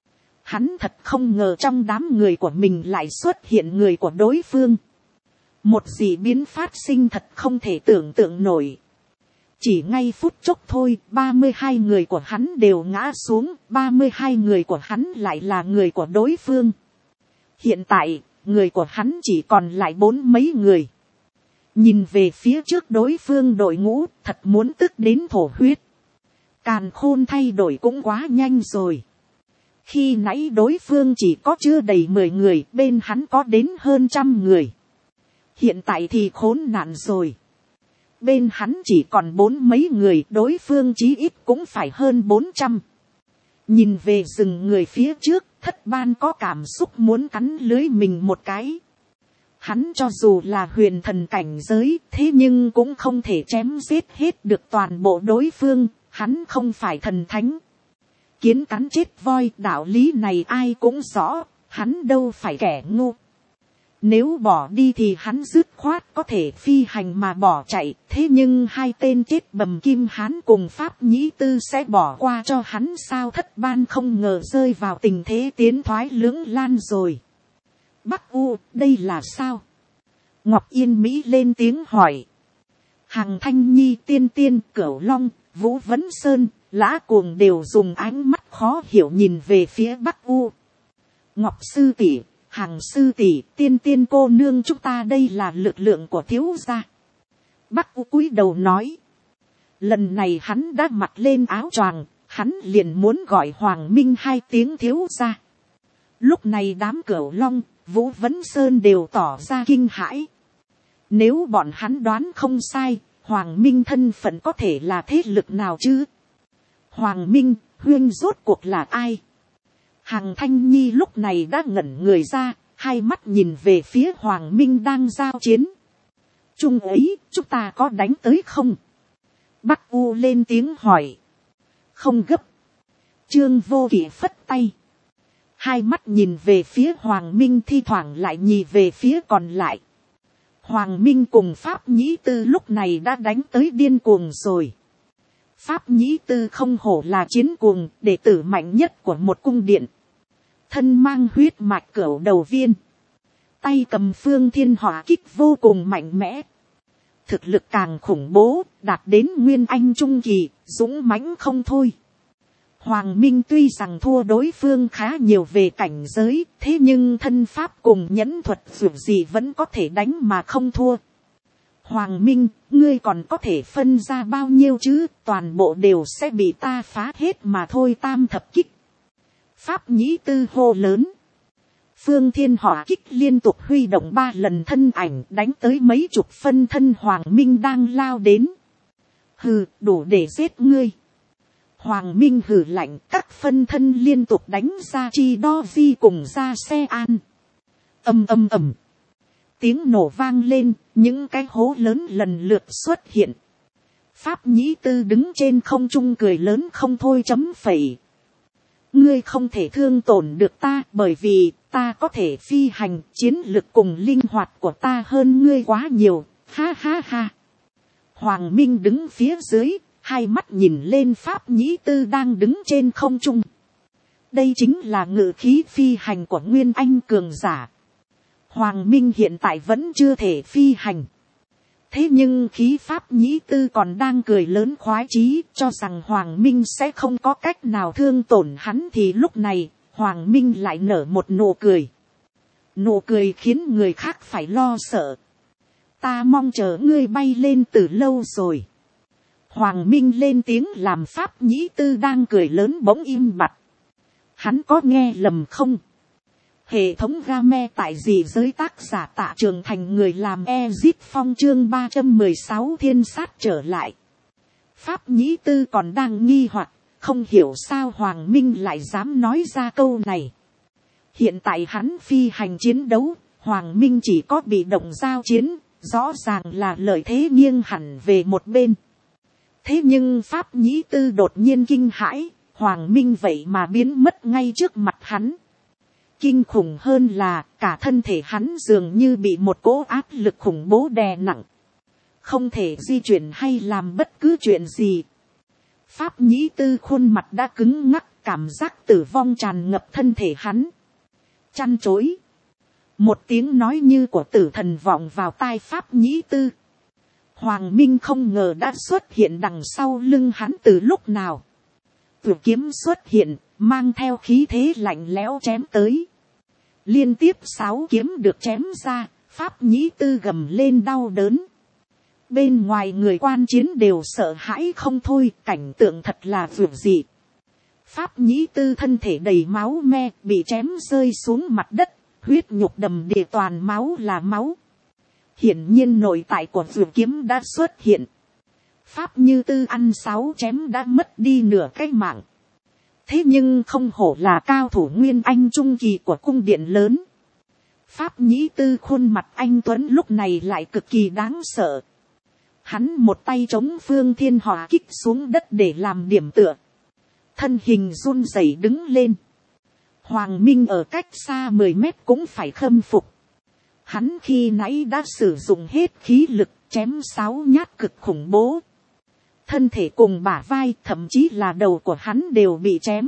Hắn thật không ngờ trong đám người của mình lại xuất hiện người của đối phương. Một dị biến phát sinh thật không thể tưởng tượng nổi. Chỉ ngay phút chốc thôi, 32 người của hắn đều ngã xuống, 32 người của hắn lại là người của đối phương. Hiện tại, người của hắn chỉ còn lại 4 mấy người. Nhìn về phía trước đối phương đội ngũ, thật muốn tức đến thổ huyết. Càn khôn thay đổi cũng quá nhanh rồi. Khi nãy đối phương chỉ có chưa đầy 10 người, bên hắn có đến hơn 100 người. Hiện tại thì khốn nạn rồi. Bên hắn chỉ còn 4 mấy người, đối phương chí ít cũng phải hơn 400. Nhìn về rừng người phía trước, Thất Ban có cảm xúc muốn cắn lưới mình một cái. Hắn cho dù là huyền thần cảnh giới, thế nhưng cũng không thể chém giết hết được toàn bộ đối phương, hắn không phải thần thánh. Kiến cắn chết voi, đạo lý này ai cũng rõ, hắn đâu phải kẻ ngu. Nếu bỏ đi thì hắn dứt khoát có thể phi hành mà bỏ chạy, thế nhưng hai tên chết bầm kim hán cùng Pháp Nhĩ Tư sẽ bỏ qua cho hắn sao? Thất Ban không ngờ rơi vào tình thế tiến thoái lưỡng lan rồi. Bắc U, đây là sao? Ngọc Yên Mỹ lên tiếng hỏi. Hằng Thanh Nhi, Tiên Tiên, Cửu Long, Vũ Vấn Sơn, Lã Cuồng đều dùng ánh mắt khó hiểu nhìn về phía Bắc U. Ngọc sư tỷ, Hằng sư tỷ, Tiên Tiên cô nương, chúng ta đây là lực lượng của thiếu gia. Bắc U cúi đầu nói. Lần này hắn đã mặc lên áo choàng, hắn liền muốn gọi Hoàng Minh 2 tiếng thiếu gia. Lúc này đám Cửu Long, Vũ Vấn Sơn đều tỏ ra kinh hãi. Nếu bọn hắn đoán không sai, Hoàng Minh thân phận có thể là thế lực nào chứ? Hoàng Minh, huyên rốt cuộc là ai? Hằng Thanh Nhi lúc này đã ngẩn người ra, hai mắt nhìn về phía Hoàng Minh đang giao chiến. Trung ấy, chúng ta có đánh tới không? Bắc U lên tiếng hỏi. Không gấp. Trương Vô Kỵ phất tay. Hai mắt nhìn về phía Hoàng Minh, thi thoảng lại nhìn về phía còn lại. Hoàng Minh cùng Pháp Nhĩ Tư lúc này đã đánh tới điên cuồng rồi. Pháp Nhĩ Tư không hổ là chiến cuồng, đệ tử mạnh nhất của một cung điện. Thân mang huyết mạch cửu đầu viên. Tay cầm phương thiên hỏa kích vô cùng mạnh mẽ. Thực lực càng khủng bố, đạt đến nguyên anh trung kỳ, dũng mãnh không thôi. Hoàng Minh tuy rằng thua đối phương khá nhiều về cảnh giới, thế nhưng thân pháp cùng nhẫn thuật dù gì vẫn có thể đánh mà không thua. Hoàng Minh, ngươi còn có thể phân ra bao nhiêu chứ, toàn bộ đều sẽ bị ta phá hết mà thôi. Tam thập kích. Pháp Nhĩ Tư hô lớn. Phương thiên hỏa kích liên tục huy động 3 lần, thân ảnh đánh tới mấy chục phân thân Hoàng Minh đang lao đến. Hừ, đủ để giết ngươi. Hoàng Minh hừ lạnh, các phân thân liên tục đánh ra chi đo vi cùng ra xe an. Ầm ầm ầm. Tiếng nổ vang lên, những cái hố lớn lần lượt xuất hiện. Pháp Nhĩ Tư đứng trên không trung cười lớn không thôi chấm phẩy. Ngươi không thể thương tổn được ta, bởi vì ta có thể phi hành, chiến lực cùng linh hoạt của ta hơn ngươi quá nhiều. Ha ha ha. Hoàng Minh đứng phía dưới, hai mắt nhìn lên Pháp Nhĩ Tư đang đứng trên không trung. Đây chính là ngự khí phi hành của Nguyên Anh cường giả. Hoàng Minh hiện tại vẫn chưa thể phi hành. Thế nhưng khí Pháp Nhĩ Tư còn đang cười lớn khoái chí, cho rằng Hoàng Minh sẽ không có cách nào thương tổn hắn, thì lúc này, Hoàng Minh lại nở một nụ cười. Nụ cười khiến người khác phải lo sợ. Ta mong chờ ngươi bay lên từ lâu rồi. Hoàng Minh lên tiếng làm Pháp Nhĩ Tư đang cười lớn bỗng im bặt. Hắn có nghe lầm không? Hệ thống game tại gì giới, tác giả Tạ Trường Thành, người làm Ezip Phong, chương 316 thiên sát trở lại. Pháp Nhĩ Tư còn đang nghi hoặc, không hiểu sao Hoàng Minh lại dám nói ra câu này. Hiện tại hắn phi hành chiến đấu, Hoàng Minh chỉ có bị động giao chiến, rõ ràng là lợi thế nghiêng hẳn về một bên. Thế nhưng Pháp Nhĩ Tư đột nhiên kinh hãi, Hoàng Minh vậy mà biến mất ngay trước mặt hắn. Kinh khủng hơn là cả thân thể hắn dường như bị một cỗ áp lực khủng bố đè nặng. Không thể di chuyển hay làm bất cứ chuyện gì. Pháp Nhĩ Tư khuôn mặt đã cứng ngắc, cảm giác tử vong tràn ngập thân thể hắn. Chăn chối. Một tiếng nói như của tử thần vọng vào tai Pháp Nhĩ Tư. Hoàng Minh không ngờ đã xuất hiện đằng sau lưng hắn từ lúc nào. Tuyệt kiếm xuất hiện, mang theo khí thế lạnh lẽo chém tới. Liên tiếp 6 kiếm được chém ra, Pháp Nhĩ Tư gầm lên đau đớn. Bên ngoài người quan chiến đều sợ hãi không thôi, cảnh tượng thật là vượt dị. Pháp Nhĩ Tư thân thể đầy máu me, bị chém rơi xuống mặt đất, huyết nhục đầm đìa, toàn máu là máu. Hiển nhiên nội tại của vượt kiếm đã xuất hiện. Pháp Như Tư ăn 6 chém đã mất đi nửa cái mạng. Thế nhưng không hổ là cao thủ nguyên anh trung kỳ của cung điện lớn. Pháp Nhĩ Tư khuôn mặt anh tuấn lúc này lại cực kỳ đáng sợ. Hắn một tay chống phương thiên hỏa kích xuống đất để làm điểm tựa. Thân hình run rẩy đứng lên. Hoàng Minh ở cách xa 10 mét cũng phải khâm phục. Hắn khi nãy đã sử dụng hết khí lực chém 6 nhát cực khủng bố. Thân thể cùng bả vai, thậm chí là đầu của hắn đều bị chém.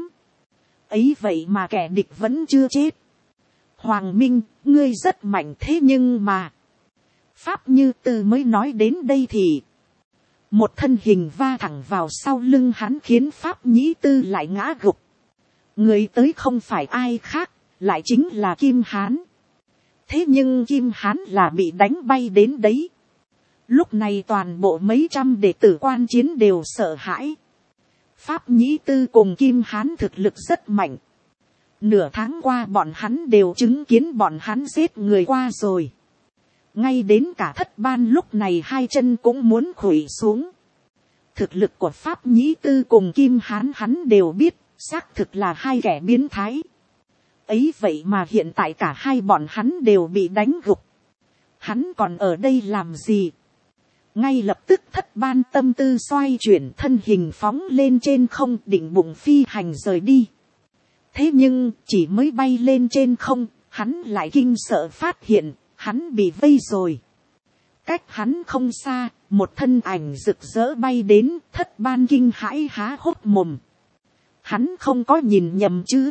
Ấy vậy mà kẻ địch vẫn chưa chết. Hoàng Minh, ngươi rất mạnh, thế nhưng mà... Pháp Như Tư mới nói đến đây thì... Một thân hình va thẳng vào sau lưng hắn khiến Pháp Nhĩ Tư lại ngã gục. Người tới không phải ai khác, lại chính là Kim Hán. Thế nhưng Kim Hán là bị đánh bay đến đấy. Lúc này toàn bộ mấy trăm đệ tử quan chiến đều sợ hãi. Pháp Nhĩ Tư cùng Kim Hán thực lực rất mạnh. Nửa tháng qua bọn hắn đều chứng kiến bọn hắn giết người qua rồi. Ngay đến cả Thất Ban lúc này hai chân cũng muốn khuỵu xuống. Thực lực của Pháp Nhĩ Tư cùng Kim Hán hắn đều biết, xác thực là hai kẻ biến thái. Ấy vậy mà hiện tại cả hai bọn hắn đều bị đánh gục. Hắn còn ở đây làm gì? Ngay lập tức Thất Ban tâm tư xoay chuyển, thân hình phóng lên trên không, định bụng phi hành rời đi. Thế nhưng chỉ mới bay lên trên không, hắn lại kinh sợ phát hiện, hắn bị vây rồi. Cách hắn không xa, một thân ảnh rực rỡ bay đến, Thất Ban kinh hãi há hốc mồm. Hắn không có nhìn nhầm chứ?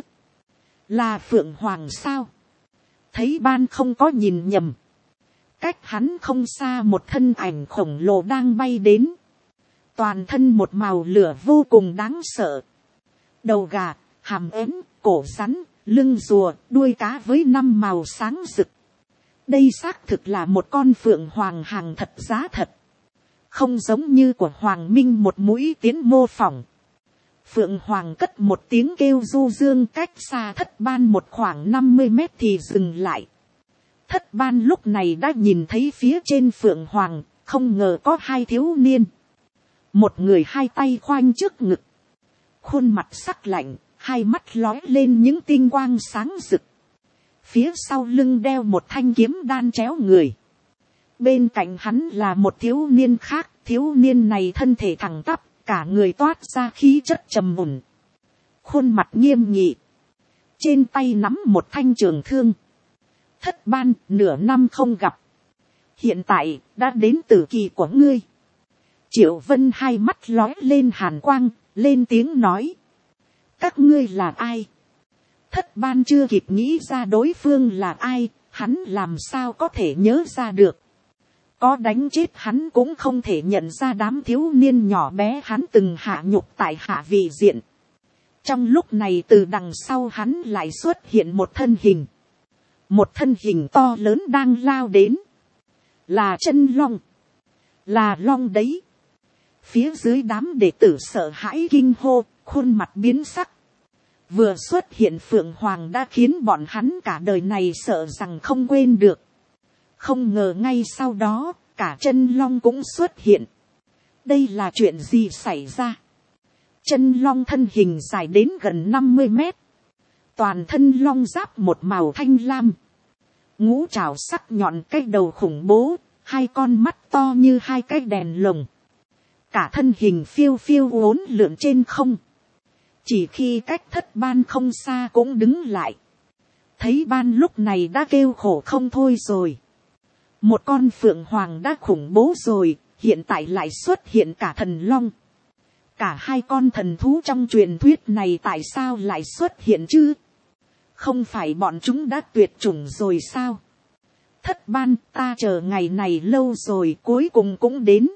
Là Phượng Hoàng sao? Thấy Ban không có nhìn nhầm. Cách hắn không xa một thân ảnh khổng lồ đang bay đến. Toàn thân một màu lửa vô cùng đáng sợ. Đầu gà, hàm ếm, cổ rắn, lưng rùa, đuôi cá với 5 màu sáng rực. Đây xác thực là một con Phượng Hoàng hàng thật giá thật. Không giống như của Hoàng Minh một mũi tiến mô phỏng. Phượng Hoàng cất một tiếng kêu du dương cách xa Thất Ban một khoảng 50 mét thì dừng lại. Thất Ban lúc này đã nhìn thấy phía trên Phượng Hoàng, không ngờ có hai thiếu niên. Một người hai tay khoanh trước ngực. Khuôn mặt sắc lạnh, hai mắt lóe lên những tinh quang sáng rực. Phía sau lưng đeo một thanh kiếm đan chéo người. Bên cạnh hắn là một thiếu niên khác, thiếu niên này thân thể thẳng tắp, cả người toát ra khí chất trầm mùn. Khuôn mặt nghiêm nghị. Trên tay nắm một thanh trường thương. Thất Ban, nửa năm không gặp. Hiện tại, đã đến tử kỳ của ngươi. Triệu Vân hai mắt lóe lên hàn quang, lên tiếng nói. Các ngươi là ai? Thất Ban chưa kịp nghĩ ra đối phương là ai, hắn làm sao có thể nhớ ra được. Có đánh chết hắn cũng không thể nhận ra đám thiếu niên nhỏ bé hắn từng hạ nhục tại hạ vị diện. Trong lúc này từ đằng sau hắn lại xuất hiện một thân hình. Một thân hình to lớn đang lao đến. Là chân long. Là long đấy. Phía dưới đám đệ tử sợ hãi kinh hô, khuôn mặt biến sắc. Vừa xuất hiện Phượng Hoàng đã khiến bọn hắn cả đời này sợ rằng không quên được. Không ngờ ngay sau đó, cả chân long cũng xuất hiện. Đây là chuyện gì xảy ra? Chân long thân hình dài đến gần 50 mét. Toàn thân long giáp một màu thanh lam. Ngũ trảo sắc nhọn, cái đầu khủng bố, hai con mắt to như hai cái đèn lồng. Cả thân hình phiêu phiêu uốn lượn trên không. Chỉ khi cách Thất Ban không xa cũng đứng lại. Thấy Ban lúc này đã kêu khổ không thôi rồi. Một con Phượng Hoàng đã khủng bố rồi, hiện tại lại xuất hiện cả thần long. Cả hai con thần thú trong truyền thuyết này tại sao lại xuất hiện chứ? Không phải bọn chúng đã tuyệt chủng rồi sao? Thất ban, ta chờ ngày này lâu rồi, cuối cùng cũng đến.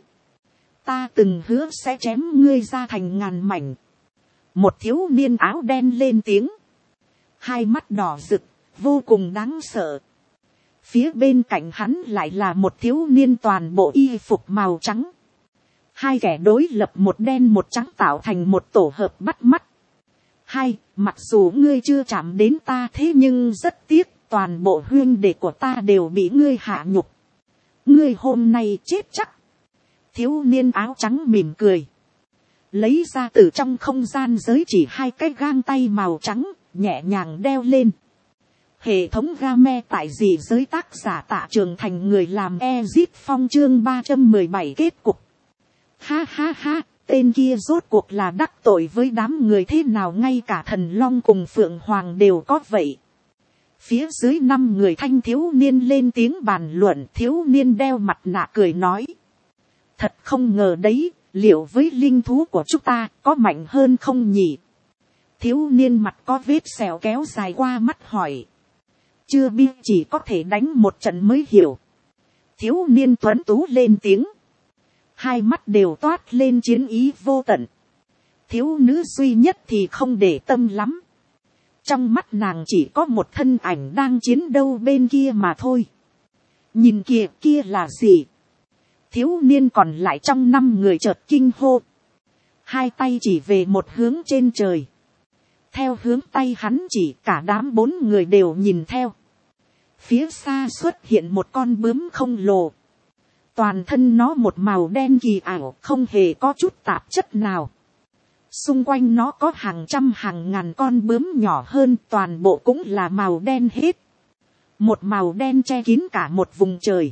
Ta từng hứa sẽ chém ngươi ra thành ngàn mảnh. Một thiếu niên áo đen lên tiếng. Hai mắt đỏ rực, vô cùng đáng sợ. Phía bên cạnh hắn lại là một thiếu niên toàn bộ y phục màu trắng. Hai kẻ đối lập một đen một trắng tạo thành một tổ hợp bắt mắt. Hai, mặc dù ngươi chưa chạm đến ta thế nhưng rất tiếc, toàn bộ huynh đệ của ta đều bị ngươi hạ nhục. Ngươi hôm nay chết chắc. Thiếu niên áo trắng mỉm cười. Lấy ra từ trong không gian giới chỉ hai cái gang tay màu trắng, nhẹ nhàng đeo lên. Hệ thống game tại gì giới tác giả Tạ Trường Thành người làm Exit Phong chương 317 kết cục. Ha ha ha, tên kia rốt cuộc là đắc tội với đám người thế nào, ngay cả Thần Long cùng Phượng Hoàng đều có vậy. Phía dưới 5 người thanh thiếu niên lên tiếng bàn luận. Thiếu niên đeo mặt nạ cười nói. Thật không ngờ đấy, liệu với linh thú của chúng ta có mạnh hơn không nhỉ? Thiếu niên mặt có vết sẹo kéo dài qua mắt hỏi. Chưa biết, chỉ có thể đánh một trận mới hiểu. Thiếu niên tuấn tú lên tiếng. Hai mắt đều toát lên chiến ý vô tận. Thiếu nữ duy nhất thì không để tâm lắm. Trong mắt nàng chỉ có một thân ảnh đang chiến đấu bên kia mà thôi. Nhìn kìa, kia là gì? Thiếu niên còn lại trong 5 người chợt kinh hô. Hai tay chỉ về một hướng trên trời. Theo hướng tay hắn chỉ, cả đám 4 người đều nhìn theo. Phía xa xuất hiện một con bướm khổng lồ. Toàn thân nó một màu đen kỳ ảo, không hề có chút tạp chất nào. Xung quanh nó có hàng trăm hàng ngàn con bướm nhỏ hơn, toàn bộ cũng là màu đen hết. Một màu đen che kín cả một vùng trời.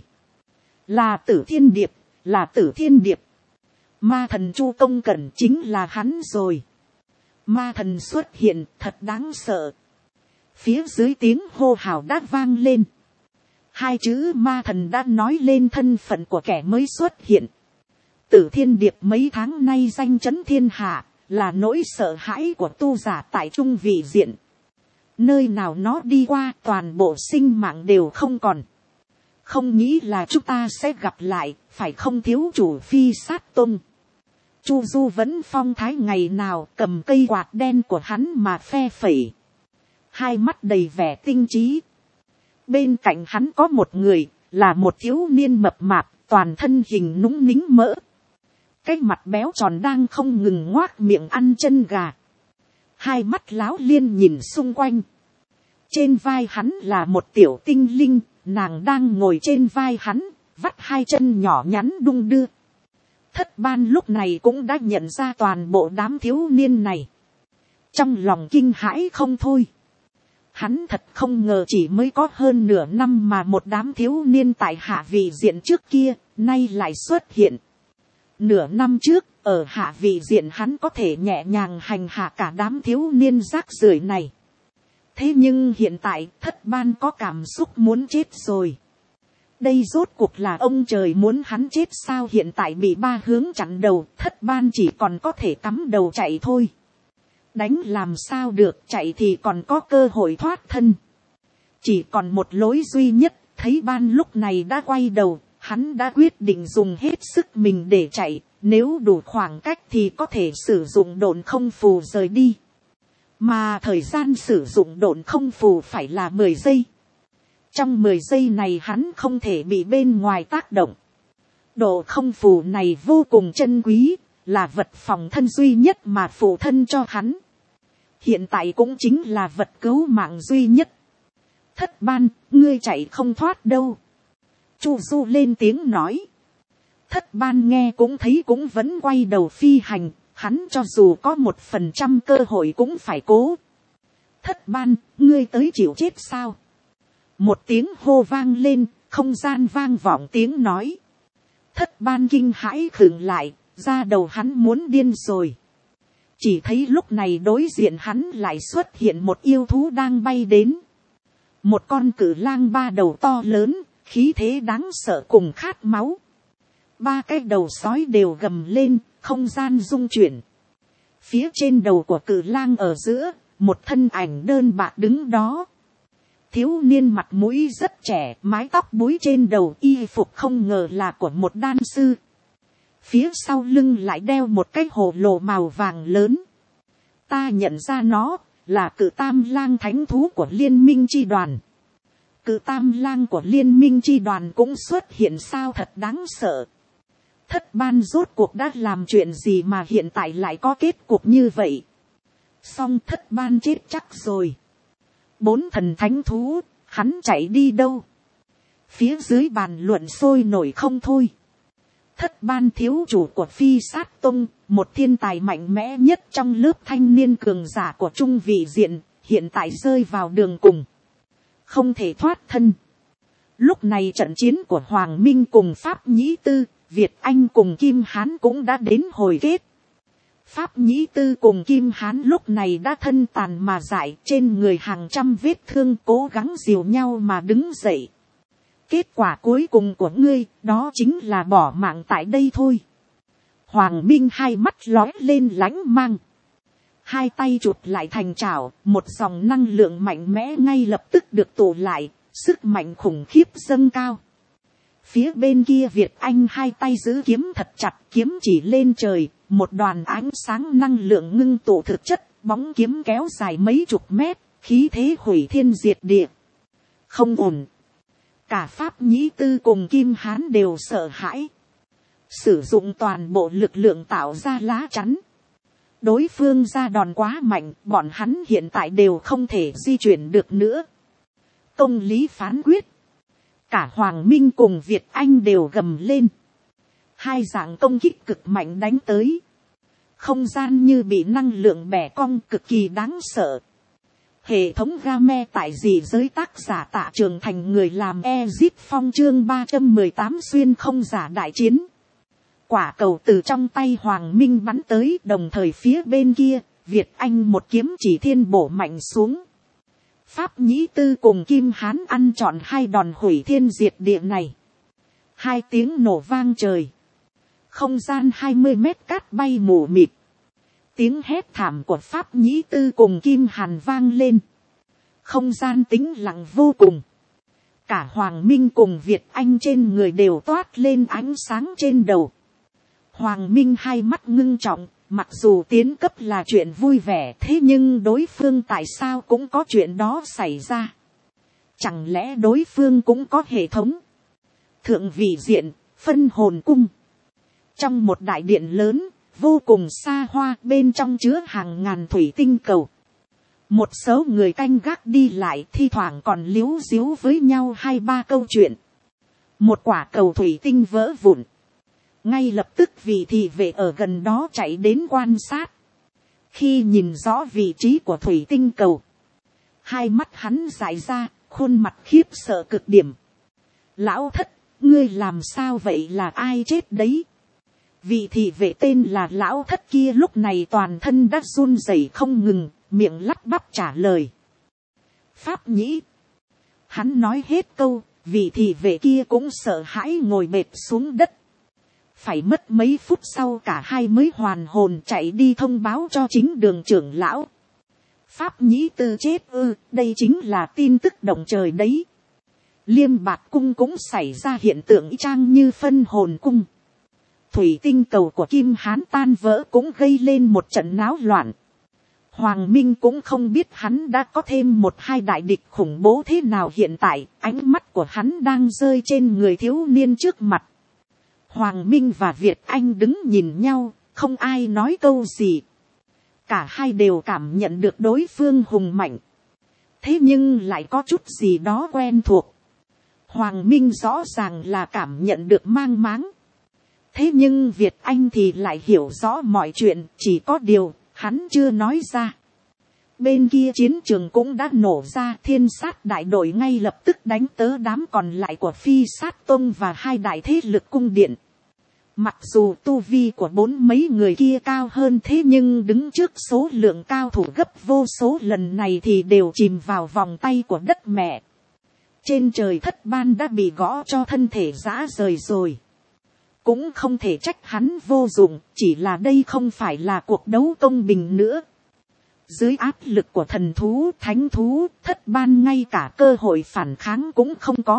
Là Tử Thiên Điệp, là Tử Thiên Điệp. Ma thần Chu Công Cẩn chính là hắn rồi. Ma thần xuất hiện, thật đáng sợ. Phía dưới tiếng hô hào đã vang lên. 2 chữ ma thần đã nói lên thân phận của kẻ mới xuất hiện. Tử Thiên Điệp mấy tháng nay danh chấn thiên hạ, là nỗi sợ hãi của tu giả tại trung vị diện. Nơi nào nó đi qua toàn bộ sinh mạng đều không còn. Không nghĩ là chúng ta sẽ gặp lại, phải không thiếu chủ Phi Sát Tông? Chu Du vẫn phong thái ngày nào cầm cây quạt đen của hắn mà phe phẩy. Hai mắt đầy vẻ tinh trí. Bên cạnh hắn có một người, là một thiếu niên mập mạp, toàn thân hình núng nính mỡ. Cái mặt béo tròn đang không ngừng ngoác miệng ăn chân gà. Hai mắt láo liên nhìn xung quanh. Trên vai hắn là một tiểu tinh linh, nàng đang ngồi trên vai hắn, vắt 2 chân nhỏ nhắn đung đưa. Thất ban lúc này cũng đã nhận ra toàn bộ đám thiếu niên này. Trong lòng kinh hãi không thôi. Hắn thật không ngờ chỉ mới có hơn nửa năm mà một đám thiếu niên tại hạ vị diện trước kia, nay lại xuất hiện. Nửa năm trước, ở hạ vị diện hắn có thể nhẹ nhàng hành hạ cả đám thiếu niên rác rưởi này. Thế nhưng hiện tại, thất ban có cảm xúc muốn chết rồi. Đây rốt cuộc là ông trời muốn hắn chết sao? Hiện tại bị 3 hướng chặn đầu, thất ban chỉ còn có thể cắm đầu chạy thôi. Đánh làm sao được, chạy thì còn có cơ hội thoát thân. Chỉ còn một lối duy nhất, thấy ban lúc này đã quay đầu, hắn đã quyết định dùng hết sức mình để chạy, nếu đủ khoảng cách thì có thể sử dụng độn không phù rời đi. Mà thời gian sử dụng độn không phù phải là 10 giây. Trong 10 giây này hắn không thể bị bên ngoài tác động. Độ không phù này vô cùng chân quý, là vật phòng thân duy nhất mà phụ thân cho hắn. Hiện tại cũng chính là vật cứu mạng duy nhất. Thất ban, ngươi chạy không thoát đâu. Chu Du lên tiếng nói. Thất ban nghe cũng thấy cũng vẫn quay đầu phi hành, hắn cho dù có 1% cơ hội cũng phải cố. Thất ban, ngươi tới chịu chết sao? Một tiếng hô vang lên, không gian vang vọng tiếng nói. Thất ban kinh hãi khựng lại, da đầu hắn muốn điên rồi. Chỉ thấy lúc này đối diện hắn lại xuất hiện một yêu thú đang bay đến. Một con cự lang 3 đầu to lớn, khí thế đáng sợ cùng khát máu. 3 cái đầu sói đều gầm lên, không gian rung chuyển. Phía trên đầu của cự lang ở giữa, một thân ảnh đơn bạc đứng đó. Thiếu niên mặt mũi rất trẻ, mái tóc búi trên đầu, y phục không ngờ là của một đan sư. Phía sau lưng lại đeo một cái hồ lô màu vàng lớn. Ta nhận ra nó là cự tam lang thánh thú của liên minh chi đoàn. Cự tam lang của liên minh chi đoàn cũng xuất hiện sao, thật đáng sợ. Thất ban rốt cuộc đã làm chuyện gì mà hiện tại lại có kết cục như vậy. Song thất ban chết chắc rồi. 4 thần thánh thú, hắn chạy đi đâu? Phía dưới bàn luận sôi nổi không thôi. Thất ban thiếu chủ của Phi Sát Tông, một thiên tài mạnh mẽ nhất trong lớp thanh niên cường giả của Trung Vị Diện, hiện tại rơi vào đường cùng, không thể thoát thân. Lúc này trận chiến của Hoàng Minh cùng Pháp Nhĩ Tư, Việt Anh cùng Kim Hán cũng đã đến hồi kết. Pháp Nhĩ Tư cùng Kim Hán lúc này đã thân tàn mà dại, trên người hàng trăm vết thương, cố gắng dìu nhau mà đứng dậy. Kết quả cuối cùng của ngươi, đó chính là bỏ mạng tại đây thôi. Hoàng Minh hai mắt lóe lên lánh mang. Hai tay chụp lại thành chảo, một dòng năng lượng mạnh mẽ ngay lập tức được tụ lại, sức mạnh khủng khiếp dâng cao. Phía bên kia Việt Anh hai tay giữ kiếm thật chặt, kiếm chỉ lên trời, một đoàn ánh sáng năng lượng ngưng tụ thực chất, bóng kiếm kéo dài mấy chục mét, khí thế hủy thiên diệt địa. Không ổn. Cả Pháp Nhĩ Tư cùng Kim Hán đều sợ hãi. Sử dụng toàn bộ lực lượng tạo ra lá chắn. Đối phương ra đòn quá mạnh, bọn hắn hiện tại đều không thể di chuyển được nữa. Công lý phán quyết. Cả Hoàng Minh cùng Việt Anh đều gầm lên. Hai dạng công kích cực mạnh đánh tới. Không gian như bị năng lượng bẻ cong, cực kỳ đáng sợ. Hệ thống game tại dị giới, tác giả Tạ Trường Thành, người làm Ezit Phong, chương 318 xuyên không giả đại chiến. Quả cầu từ trong tay Hoàng Minh bắn tới, đồng thời phía bên kia, Việt Anh một kiếm chỉ thiên bổ mạnh xuống. Pháp Nhĩ Tư cùng Kim Hán ăn trọn hai đòn hủy thiên diệt địa này. Hai tiếng nổ vang trời. Không gian 20 mét cát bay mù mịt. Tiếng hét thảm của Pháp Nhĩ Tư cùng Kim Hàn vang lên. Không gian tĩnh lặng vô cùng. Cả Hoàng Minh cùng Việt Anh trên người đều toát lên ánh sáng trên đầu. Hoàng Minh hai mắt ngưng trọng, mặc dù tiến cấp là chuyện vui vẻ, thế nhưng đối phương tại sao cũng có chuyện đó xảy ra? Chẳng lẽ đối phương cũng có hệ thống? Thượng vị diện, phân hồn cung. Trong một đại điện lớn, vô cùng xa hoa, bên trong chứa hàng ngàn thủy tinh cầu. Một số người canh gác đi lại, thi thoảng còn líu díu với nhau 2-3 câu chuyện. Một quả cầu thủy tinh vỡ vụn. Ngay lập tức vị thị vệ ở gần đó chạy đến quan sát. Khi nhìn rõ vị trí của thủy tinh cầu, hai mắt hắn dại ra, khuôn mặt khiếp sợ cực điểm. Lão thất, ngươi làm sao vậy, là ai chết đấy? Vị thị vệ tên là lão thất kia lúc này toàn thân đã run rẩy không ngừng, miệng lắp bắp trả lời. Pháp Nhĩ. Hắn nói hết câu, vị thị vệ kia cũng sợ hãi ngồi bệt xuống đất. Phải mất mấy phút sau cả hai mới hoàn hồn chạy đi thông báo cho chính đường trưởng lão. Pháp Nhĩ Tư chết ư, đây chính là tin tức động trời đấy. Liêm Bạt cung cũng xảy ra hiện tượng y chang như phân hồn cung. Thủy tinh cầu của Kim Hán tan vỡ cũng gây lên một trận náo loạn. Hoàng Minh cũng không biết hắn đã có thêm 1-2 đại địch khủng bố thế nào, hiện tại ánh mắt của hắn đang rơi trên người thiếu niên trước mặt. Hoàng Minh và Việt Anh đứng nhìn nhau, không ai nói câu gì. Cả hai đều cảm nhận được đối phương hùng mạnh. Thế nhưng lại có chút gì đó quen thuộc. Hoàng Minh rõ ràng là cảm nhận được mang máng. Thế nhưng Việt Anh thì lại hiểu rõ mọi chuyện, chỉ có điều hắn chưa nói ra. Bên kia chiến trường cũng đã nổ ra, Thiên Sát đại đội ngay lập tức đánh tớ đám còn lại của Phi Sát Tông và 2 đại thế lực cung điện. Mặc dù tu vi của 4 mấy người kia cao hơn, thế nhưng đứng trước số lượng cao thủ gấp vô số lần này thì đều chìm vào vòng tay của đất mẹ. Trên trời thất ban đã bị gõ cho thân thể rã rời rồi. Cũng không thể trách hắn vô dụng, chỉ là đây không phải là cuộc đấu công bình nữa. Dưới áp lực của thần thú, thánh thú, thất ban ngay cả cơ hội phản kháng cũng không có.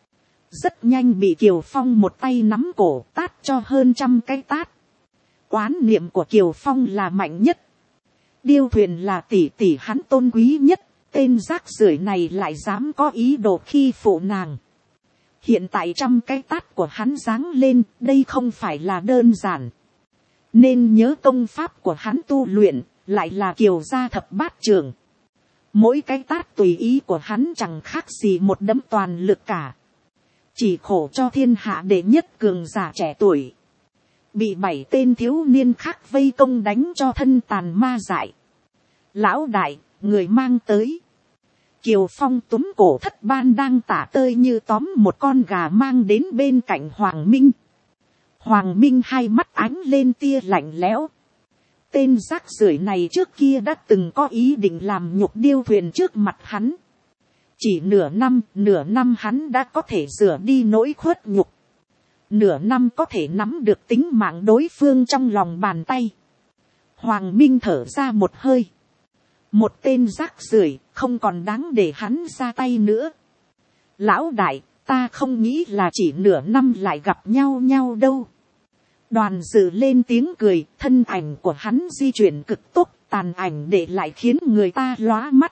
Rất nhanh bị Kiều Phong một tay nắm cổ tát cho hơn 100 cái tát. Oán niệm của Kiều Phong là mạnh nhất. Điêu thuyền là tỷ tỷ hắn tôn quý nhất. Tên rác rưởi này lại dám có ý đồ khi phụ nàng. Hiện tại 100 cái tát của hắn giáng lên, đây không phải là đơn giản. Nên nhớ công pháp của hắn tu luyện, lại là Kiều gia thập bát trường. Mỗi cái tát tùy ý của hắn chẳng khác gì một đấm toàn lực cả. Chỉ khổ cho thiên hạ đệ nhất cường giả trẻ tuổi. Bị 7 tên thiếu niên khác vây công đánh cho thân tàn ma dại. Lão đại, người mang tới. Kiều Phong túm cổ thất ban đang tả tơi như tóm một con gà mang đến bên cạnh Hoàng Minh. Hoàng Minh hai mắt ánh lên tia lạnh lẽo. Tên rác rưởi này trước kia đã từng có ý định làm nhục điêu thuyền trước mặt hắn. Chỉ nửa năm hắn đã có thể rửa đi nỗi khuất nhục. Nửa năm có thể nắm được tính mạng đối phương trong lòng bàn tay. Hoàng Minh thở ra một hơi. Một tên rác rưởi không còn đáng để hắn ra tay nữa. Lão đại, ta không nghĩ là chỉ nửa năm lại gặp nhau đâu. Đoàn dự lên tiếng cười, thân ảnh của hắn di chuyển cực tốc, tàn ảnh để lại khiến người ta lóa mắt.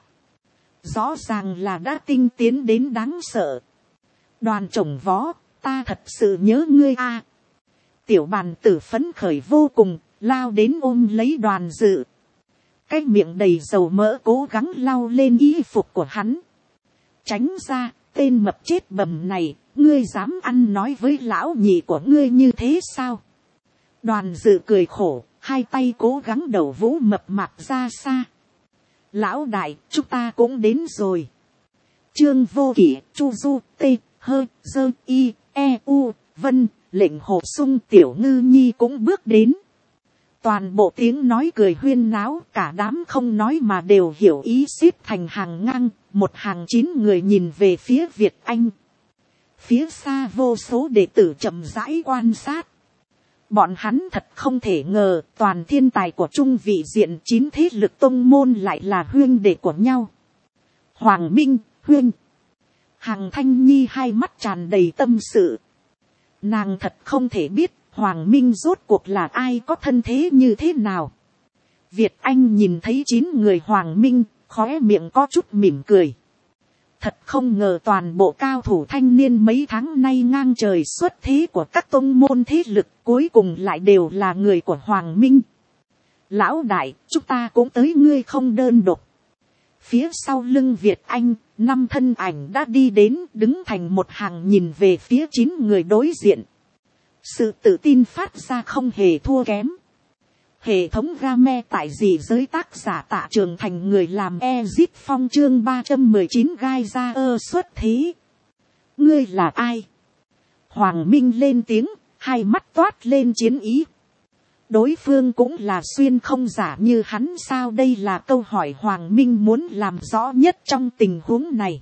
Rõ ràng là đã tinh tiến đến đáng sợ. Đoàn trồng vó, ta thật sự nhớ ngươi a. Tiểu bàn tử phấn khởi vô cùng, lao đến ôm lấy Đoàn dự. Cái miệng đầy dầu mỡ cố gắng lau lên y phục của hắn. Tránh ra, tên mập chết bầm này, ngươi dám ăn nói với lão nhị của ngươi như thế sao? Đoàn dự cười khổ, hai tay cố gắng đầu vũ mập mạp ra xa. Lão đại, chúng ta cũng đến rồi. Trương Vô Kỵ, Chu Du, T, Hơ, Dơ, Y, E, U, Vân, Lệnh Hồ Sung, Tiểu Ngư Nhi cũng bước đến. Toàn bộ tiếng nói cười huyên náo, cả đám không nói mà đều hiểu ý xếp thành hàng ngang, một hàng 9 người nhìn về phía Việt Anh. Phía xa vô số đệ tử chậm rãi quan sát. Bọn hắn thật không thể ngờ toàn thiên tài của Trung vị diện 9 thế lực tông môn lại là huyên đệ của nhau. Hoàng Minh, huyên. Hằng Thanh Nhi hai mắt tràn đầy tâm sự. Nàng thật không thể biết Hoàng Minh rốt cuộc là ai, có thân thế như thế nào. Việt Anh nhìn thấy 9 người Hoàng Minh, khóe miệng có chút mỉm cười. Thật không ngờ toàn bộ cao thủ thanh niên mấy tháng nay ngang trời xuất thế của các tông môn thế lực cuối cùng lại đều là người của Hoàng Minh. Lão đại, chúng ta cũng tới, ngươi không đơn độc. Phía sau lưng Việt Anh, 5 thân ảnh đã đi đến, đứng thành một hàng nhìn về phía 9 người đối diện. Sự tự tin phát ra không hề thua kém. Hệ thống game tại dị giới, tác giả Tạ Trường Thành, người làm Ezit Phong, chương 319 gai ra xuất thế. Ngươi là ai? Hoàng Minh lên tiếng, hai mắt toát lên chiến ý. Đối phương cũng là xuyên không giả như hắn sao? Đây là câu hỏi Hoàng Minh muốn làm rõ nhất trong tình huống này.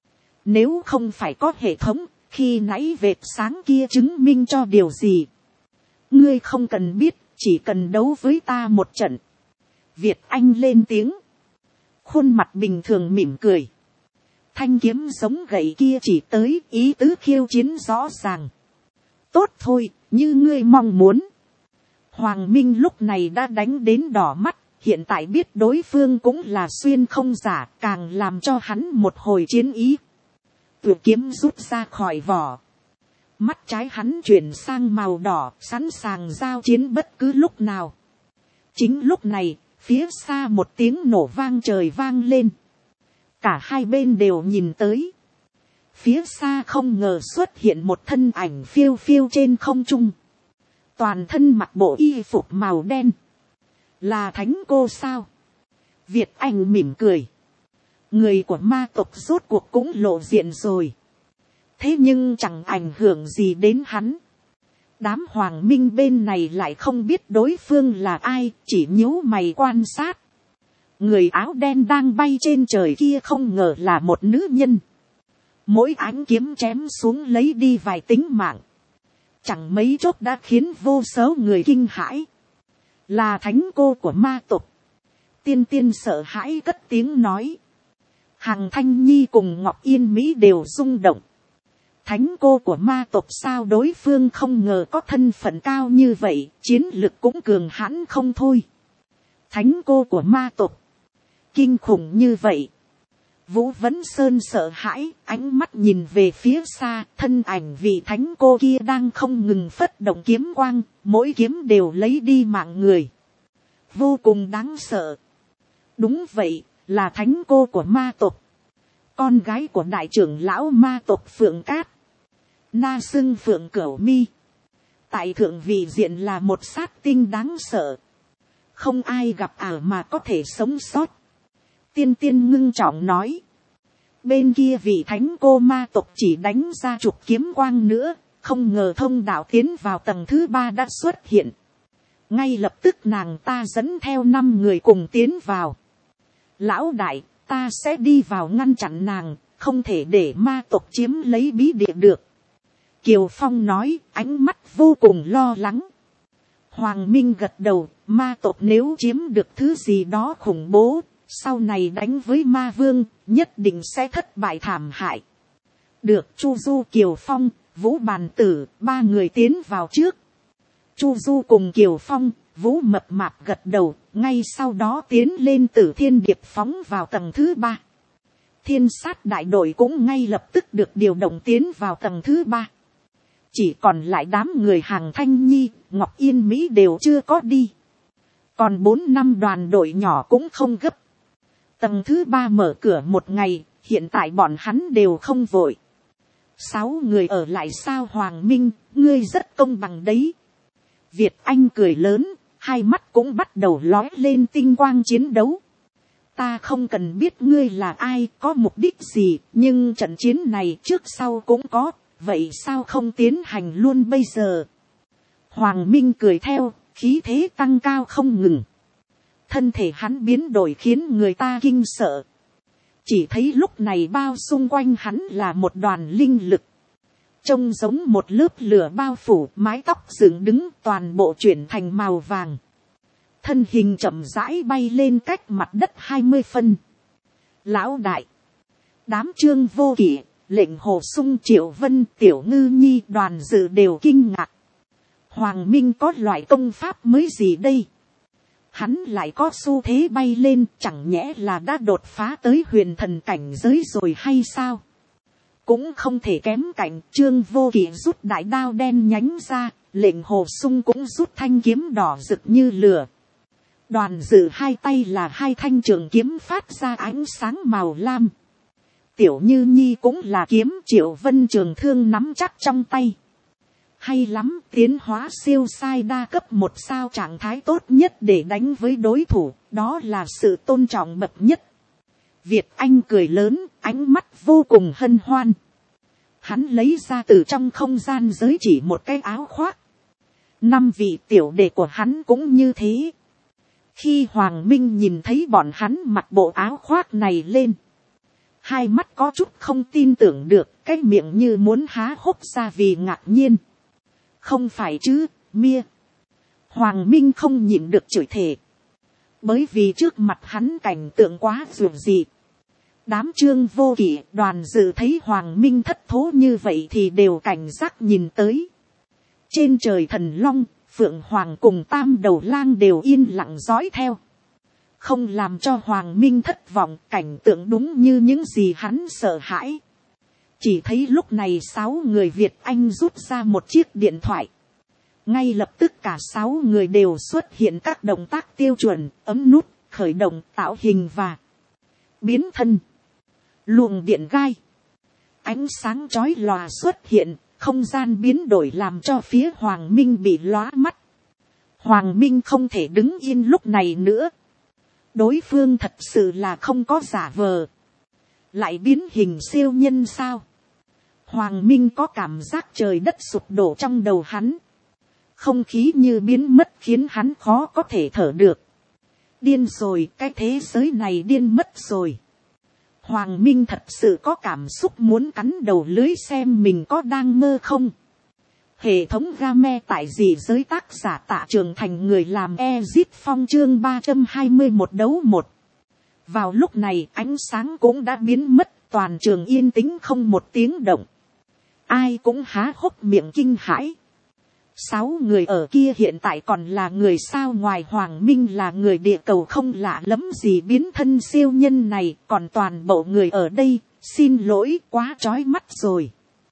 Nếu không phải có hệ thống, khi nãy vệt sáng kia chứng minh cho điều gì? Ngươi không cần biết, chỉ cần đấu với ta một trận. Việt Anh lên tiếng. Khuôn mặt bình thường mỉm cười. Thanh kiếm giống gậy kia chỉ tới, ý tứ khiêu chiến rõ ràng. Tốt thôi, như ngươi mong muốn. Hoàng Minh lúc này đã đánh đến đỏ mắt. Hiện tại biết đối phương cũng là xuyên không giả, càng làm cho hắn một hồi chiến ý. Tuyệt kiếm rút ra khỏi vỏ. Mắt trái hắn chuyển sang màu đỏ, sẵn sàng giao chiến bất cứ lúc nào. Chính lúc này, phía xa một tiếng nổ vang trời vang lên. Cả hai bên đều nhìn tới. Phía xa không ngờ xuất hiện một thân ảnh phiêu phiêu trên không trung. Toàn thân mặc bộ y phục màu đen. Là Thánh Cô sao? Việt Anh mỉm cười. Người của ma tộc rốt cuộc cũng lộ diện rồi. Thế nhưng chẳng ảnh hưởng gì đến hắn. Đám Hoàng Minh bên này lại không biết đối phương là ai, chỉ nhíu mày quan sát. Người áo đen đang bay trên trời kia không ngờ là một nữ nhân. Mỗi ánh kiếm chém xuống lấy đi vài tính mạng. Chẳng mấy chốc đã khiến vô số người kinh hãi. Là Thánh Cô của ma tộc. Tiên tiên sợ hãi cất tiếng nói. Hằng Thanh Nhi cùng Ngọc Yên Mỹ đều rung động. Thánh cô của ma tộc sao đối phương không ngờ có thân phận cao như vậy, chiến lực cũng cường hãn không thôi. Thánh cô của ma tộc, kinh khủng như vậy. Vũ Vấn Sơn sợ hãi, ánh mắt nhìn về phía xa, thân ảnh vị thánh cô kia đang không ngừng phất động kiếm quang, mỗi kiếm đều lấy đi mạng người. Vô cùng đáng sợ. Đúng vậy, là thánh cô của ma tộc. Con gái của đại trưởng lão ma tộc Phượng Cát. Na xưng Phượng Cửu Mi. Tại thượng vị diện là một sát tinh đáng sợ. Không ai gặp ảo mà có thể sống sót. Tiên tiên ngưng trọng nói. Bên kia vị thánh cô ma tộc chỉ đánh ra chục kiếm quang nữa. Không ngờ thông đạo tiến vào tầng thứ 3 đã xuất hiện. Ngay lập tức nàng ta dẫn theo 5 người cùng tiến vào. Lão đại, ta sẽ đi vào ngăn chặn nàng. Không thể để ma tộc chiếm lấy bí địa được. Kiều Phong nói, ánh mắt vô cùng lo lắng. Hoàng Minh gật đầu, ma tộc nếu chiếm được thứ gì đó khủng bố, sau này đánh với ma vương, nhất định sẽ thất bại thảm hại. Được, Chu Du, Kiều Phong, Vũ Bàn Tử, 3 người tiến vào trước. Chu Du cùng Kiều Phong, Vũ Mập Mạp gật đầu, ngay sau đó tiến lên Tử Thiên Điệp phóng vào tầng thứ 3. Thiên sát đại đội cũng ngay lập tức được điều động tiến vào tầng thứ 3. Chỉ còn lại đám người Hằng Thanh Nhi, Ngọc Yên Mỹ đều chưa có đi. Còn 4-5 đoàn đội nhỏ cũng không gấp. Tầng thứ 3 mở cửa một ngày, hiện tại bọn hắn đều không vội. 6 người ở lại sao Hoàng Minh, ngươi rất công bằng đấy. Việt Anh cười lớn, hai mắt cũng bắt đầu lóe lên tinh quang chiến đấu. Ta không cần biết ngươi là ai, có mục đích gì, nhưng trận chiến này trước sau cũng có. Vậy sao không tiến hành luôn bây giờ? Hoàng Minh cười theo, khí thế tăng cao không ngừng. Thân thể hắn biến đổi khiến người ta kinh sợ. Chỉ thấy lúc này bao xung quanh hắn là một đoàn linh lực. Trông giống một lớp lửa bao phủ, mái tóc dựng đứng toàn bộ chuyển thành màu vàng. Thân hình chậm rãi bay lên cách mặt đất 20 phân. Lão đại, đám Trương Vô Kỵ, Lệnh Hồ Sung, Triệu Vân, Tiểu Ngư Nhi đoàn dự đều kinh ngạc. Hoàng Minh có loại công pháp mới gì đây? Hắn lại có xu thế bay lên, chẳng nhẽ là đã đột phá tới huyền thần cảnh giới rồi hay sao? Cũng không thể kém cạnh. Trương Vô Kỵ rút đại đao đen nhánh ra, Lệnh Hồ Sung cũng rút thanh kiếm đỏ rực như lửa. Đoàn dự hai tay là hai thanh trường kiếm phát ra ánh sáng màu lam. Tiểu Như Nhi cũng là kiếm, Triệu Vân trường thương nắm chắc trong tay. Hay lắm, tiến hóa siêu sai đa cấp 1 sao trạng thái tốt nhất để đánh với đối thủ, đó là sự tôn trọng bậc nhất. Việt Anh cười lớn, ánh mắt vô cùng hân hoan. Hắn lấy ra từ trong không gian giới chỉ một cái áo khoác. 5 vị tiểu đệ của hắn cũng như thế. Khi Hoàng Minh nhìn thấy bọn hắn mặc bộ áo khoác này lên, hai mắt có chút không tin tưởng được, cái miệng như muốn há hốc ra vì ngạc nhiên. Không phải chứ, Mia. Hoàng Minh không nhịn được chửi thề. Bởi vì trước mặt hắn cảnh tượng quá dường dị. Đám Trương Vô Kỵ, đoàn dự thấy Hoàng Minh thất thố như vậy thì đều cảnh giác nhìn tới. Trên trời Thần Long, Phượng Hoàng cùng Tam Đầu Lang đều yên lặng dõi theo. Không làm cho Hoàng Minh thất vọng, cảnh tượng đúng như những gì hắn sợ hãi. Chỉ thấy lúc này 6 người Việt Anh rút ra một chiếc điện thoại. Ngay lập tức cả 6 người đều xuất hiện các động tác tiêu chuẩn, ấm nút, khởi động, tạo hình và biến thân. Luồng điện gai, ánh sáng chói lòa xuất hiện, không gian biến đổi làm cho phía Hoàng Minh bị lóa mắt. Hoàng Minh không thể đứng yên lúc này nữa. Đối phương thật sự là không có giả vờ. Lại biến hình siêu nhân sao? Hoàng Minh có cảm giác trời đất sụp đổ trong đầu hắn. Không khí như biến mất khiến hắn khó có thể thở được. Điên rồi, cái thế giới này điên mất rồi. Hoàng Minh thật sự có cảm xúc muốn cắn đầu lưới xem mình có đang mơ không. Hệ thống game tại dị giới, tác giả Tạ Trường Thành, người làm Ezit Phong, chương 321 đấu 1. Vào lúc này ánh sáng cũng đã biến mất, toàn trường yên tĩnh không một tiếng động. Ai cũng há hốc miệng kinh hãi. 6 người ở kia hiện tại còn là người sao? Ngoài Hoàng Minh là người địa cầu không lạ lắm gì biến thân siêu nhân này, còn toàn bộ người ở đây, xin lỗi, quá chói mắt rồi.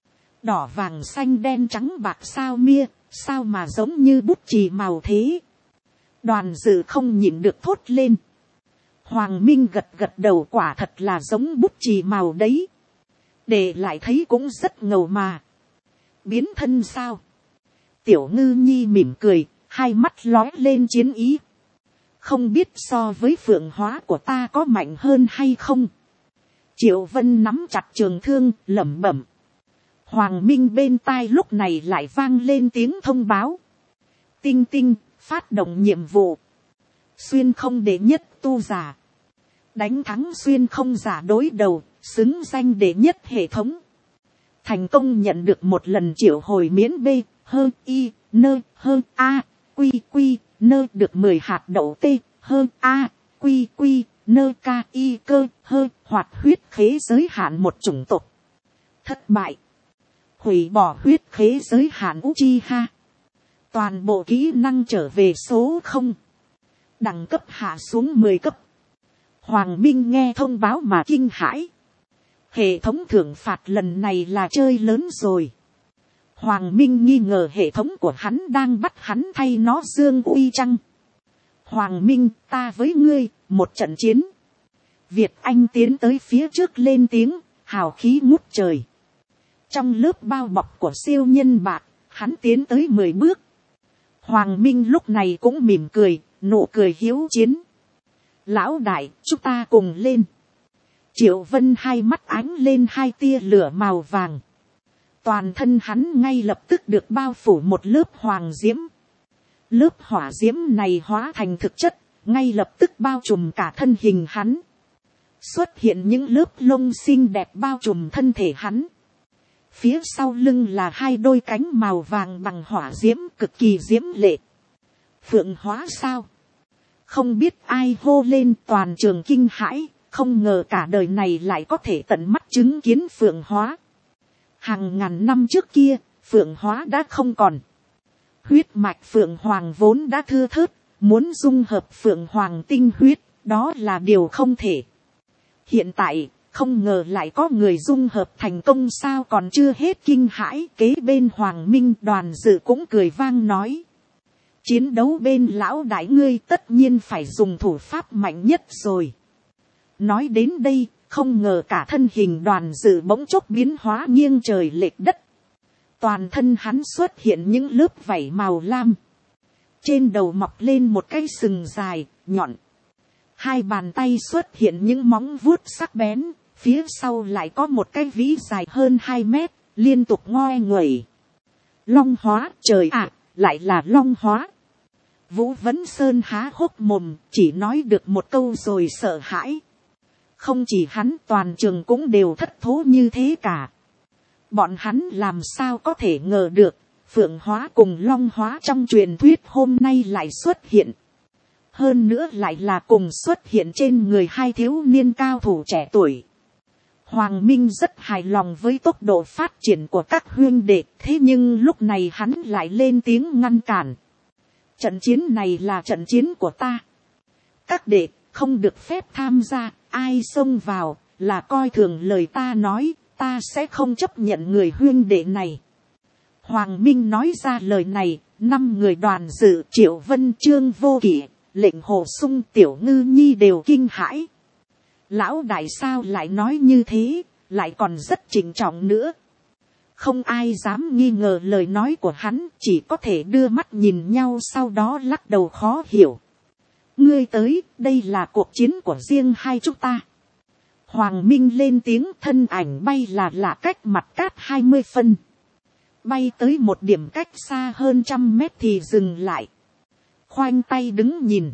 Đỏ vàng xanh đen trắng bạc sao mia, sao mà giống như bút chì màu thế? Đoàn dự không nhịn được thốt lên. Hoàng Minh gật gật đầu, quả thật là giống bút chì màu đấy. Để lại thấy cũng rất ngầu mà. Biến thân sao? Tiểu Ngư Nhi mỉm cười, hai mắt lóe lên chiến ý. Không biết so với phượng hóa của ta có mạnh hơn hay không? Triệu Vân nắm chặt trường thương, lẩm bẩm. Hoàng Minh bên tai lúc này lại vang lên tiếng thông báo. Tinh tinh, phát động nhiệm vụ. Xuyên không đệ nhất tu giả. Đánh thắng xuyên không giả đối đầu, xứng danh đệ nhất hệ thống. Thành công nhận được một lần triệu hồi miễn B, hơ y, nơ, hơ a, quy quy, nơ được 10 hạt đậu T, hơ a, quy quy, nơ ca y cơ, hơ, hoạt huyết khế giới hạn một chủng tộc. Thất bại. Hủy bỏ huyết khế giới hạn Uchiha. Toàn bộ kỹ năng trở về số 0. Đẳng cấp hạ xuống 10 cấp. Hoàng Minh nghe thông báo mà kinh hãi. Hệ thống thưởng phạt lần này là chơi lớn rồi. Hoàng Minh nghi ngờ hệ thống của hắn đang bắt hắn thay nó dương uy chăng. Hoàng Minh, ta với ngươi, một trận chiến. Việt Anh tiến tới phía trước lên tiếng, hào khí ngút trời. Trong lớp bao bọc của siêu nhân bạc, hắn tiến tới 10 bước. Hoàng Minh lúc này cũng mỉm cười, nụ cười hiếu chiến. Lão đại, chúng ta cùng lên. Triệu Vân hai mắt ánh lên hai tia lửa màu vàng. Toàn thân hắn ngay lập tức được bao phủ một lớp hoàng diễm. Lớp hỏa diễm này hóa thành thực chất, ngay lập tức bao trùm cả thân hình hắn. Xuất hiện những lớp lông xinh đẹp bao trùm thân thể hắn. Phía sau lưng là hai đôi cánh màu vàng bằng hỏa diễm cực kỳ diễm lệ. Phượng hóa sao? Không biết ai hô lên, toàn trường kinh hãi, không ngờ cả đời này lại có thể tận mắt chứng kiến phượng hóa. Hàng ngàn năm trước kia, phượng hóa đã không còn. Huyết mạch phượng hoàng vốn đã thưa thớt, muốn dung hợp phượng hoàng tinh huyết, đó là điều không thể. Hiện tại, không ngờ lại có người dung hợp thành công sao? Còn chưa hết kinh hãi, kế bên Hoàng Minh đoàn dự cũng cười vang nói. Chiến đấu bên lão đại ngươi tất nhiên phải dùng thủ pháp mạnh nhất rồi. Nói đến đây, không ngờ cả thân hình đoàn dự bỗng chốc biến hóa nghiêng trời lệch đất. Toàn thân hắn xuất hiện những lớp vảy màu lam. Trên đầu mọc lên một cái sừng dài, nhọn. Hai bàn tay xuất hiện những móng vuốt sắc bén, phía sau lại có một cái vĩ dài hơn 2 mét, liên tục ngoe nguẩy. Long hóa, trời ạ, lại là long hóa. Vũ Vấn Sơn há hốc mồm, chỉ nói được một câu rồi sợ hãi. Không chỉ hắn, toàn trường cũng đều thất thố như thế cả. Bọn hắn làm sao có thể ngờ được, phượng hóa cùng long hóa trong truyền thuyết hôm nay lại xuất hiện. Hơn nữa lại là cùng xuất hiện trên người hai thiếu niên cao thủ trẻ tuổi. Hoàng Minh rất hài lòng với tốc độ phát triển của các huynh đệ, thế nhưng lúc này hắn lại lên tiếng ngăn cản. Trận chiến này là trận chiến của ta. Các đệ không được phép tham gia, ai xông vào là coi thường lời ta nói, ta sẽ không chấp nhận người huynh đệ này. Hoàng Minh nói ra lời này, 5 người đoàn dự, Triệu Vân, Trương Vô Kỵ, Lệnh Hồ Sung, Tiểu Ngư Nhi đều kinh hãi. Lão đại sao lại nói như thế, lại còn rất trịnh trọng nữa. Không ai dám nghi ngờ lời nói của hắn, chỉ có thể đưa mắt nhìn nhau sau đó lắc đầu khó hiểu. Ngươi tới, đây là cuộc chiến của riêng hai chúng ta. Hoàng Minh lên tiếng, thân ảnh bay là cách mặt cát 20 phân. Bay tới một điểm cách xa hơn 100 mét thì dừng lại. Khoanh tay đứng nhìn.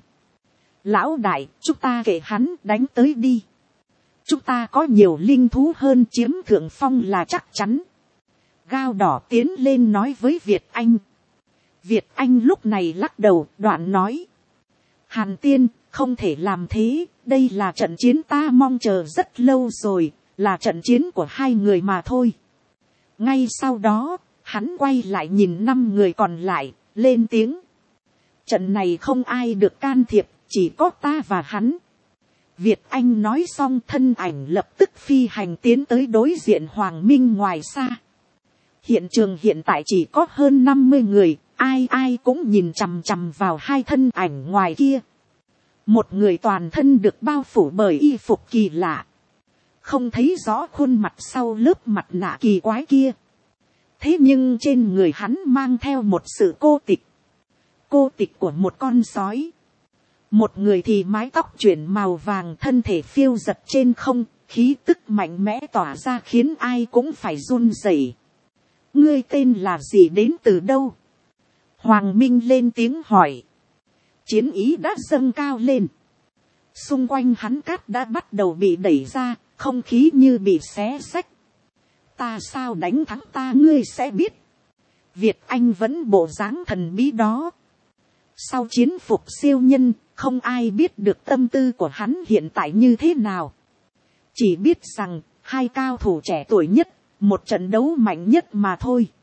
Lão đại, chúng ta kệ hắn, đánh tới đi. Chúng ta có nhiều linh thú hơn, chiếm thượng phong là chắc chắn. Gao đỏ tiến lên nói với Việt Anh. Việt Anh lúc này lắc đầu, đoạn nói. Hàn tiên, không thể làm thế, đây là trận chiến ta mong chờ rất lâu rồi, là trận chiến của hai người mà thôi. Ngay sau đó, hắn quay lại nhìn 5 người còn lại, lên tiếng. Trận này không ai được can thiệp, chỉ có ta và hắn. Việt Anh nói xong thân ảnh lập tức phi hành tiến tới đối diện Hoàng Minh ngoài xa. Hiện trường hiện tại chỉ có hơn 50 người, ai ai cũng nhìn chằm chằm vào hai thân ảnh ngoài kia. Một người toàn thân được bao phủ bởi y phục kỳ lạ. Không thấy rõ khuôn mặt sau lớp mặt nạ kỳ quái kia. Thế nhưng trên người hắn mang theo một sự cô tịch. Cô tịch của một con sói. Một người thì mái tóc chuyển màu vàng, thân thể phiêu giật trên không, khí tức mạnh mẽ tỏa ra khiến ai cũng phải run rẩy. Ngươi tên là gì, đến từ đâu? Hoàng Minh lên tiếng hỏi. Chiến ý đã dâng cao lên. Xung quanh hắn cát đã bắt đầu bị đẩy ra, không khí như bị xé xách. Ta sao đánh thắng ta ngươi sẽ biết. Việt Anh vẫn bộ dáng thần bí đó. Sau chiến phục siêu nhân, không ai biết được tâm tư của hắn hiện tại như thế nào. Chỉ biết rằng, hai cao thủ trẻ tuổi nhất, một trận đấu mạnh nhất mà thôi.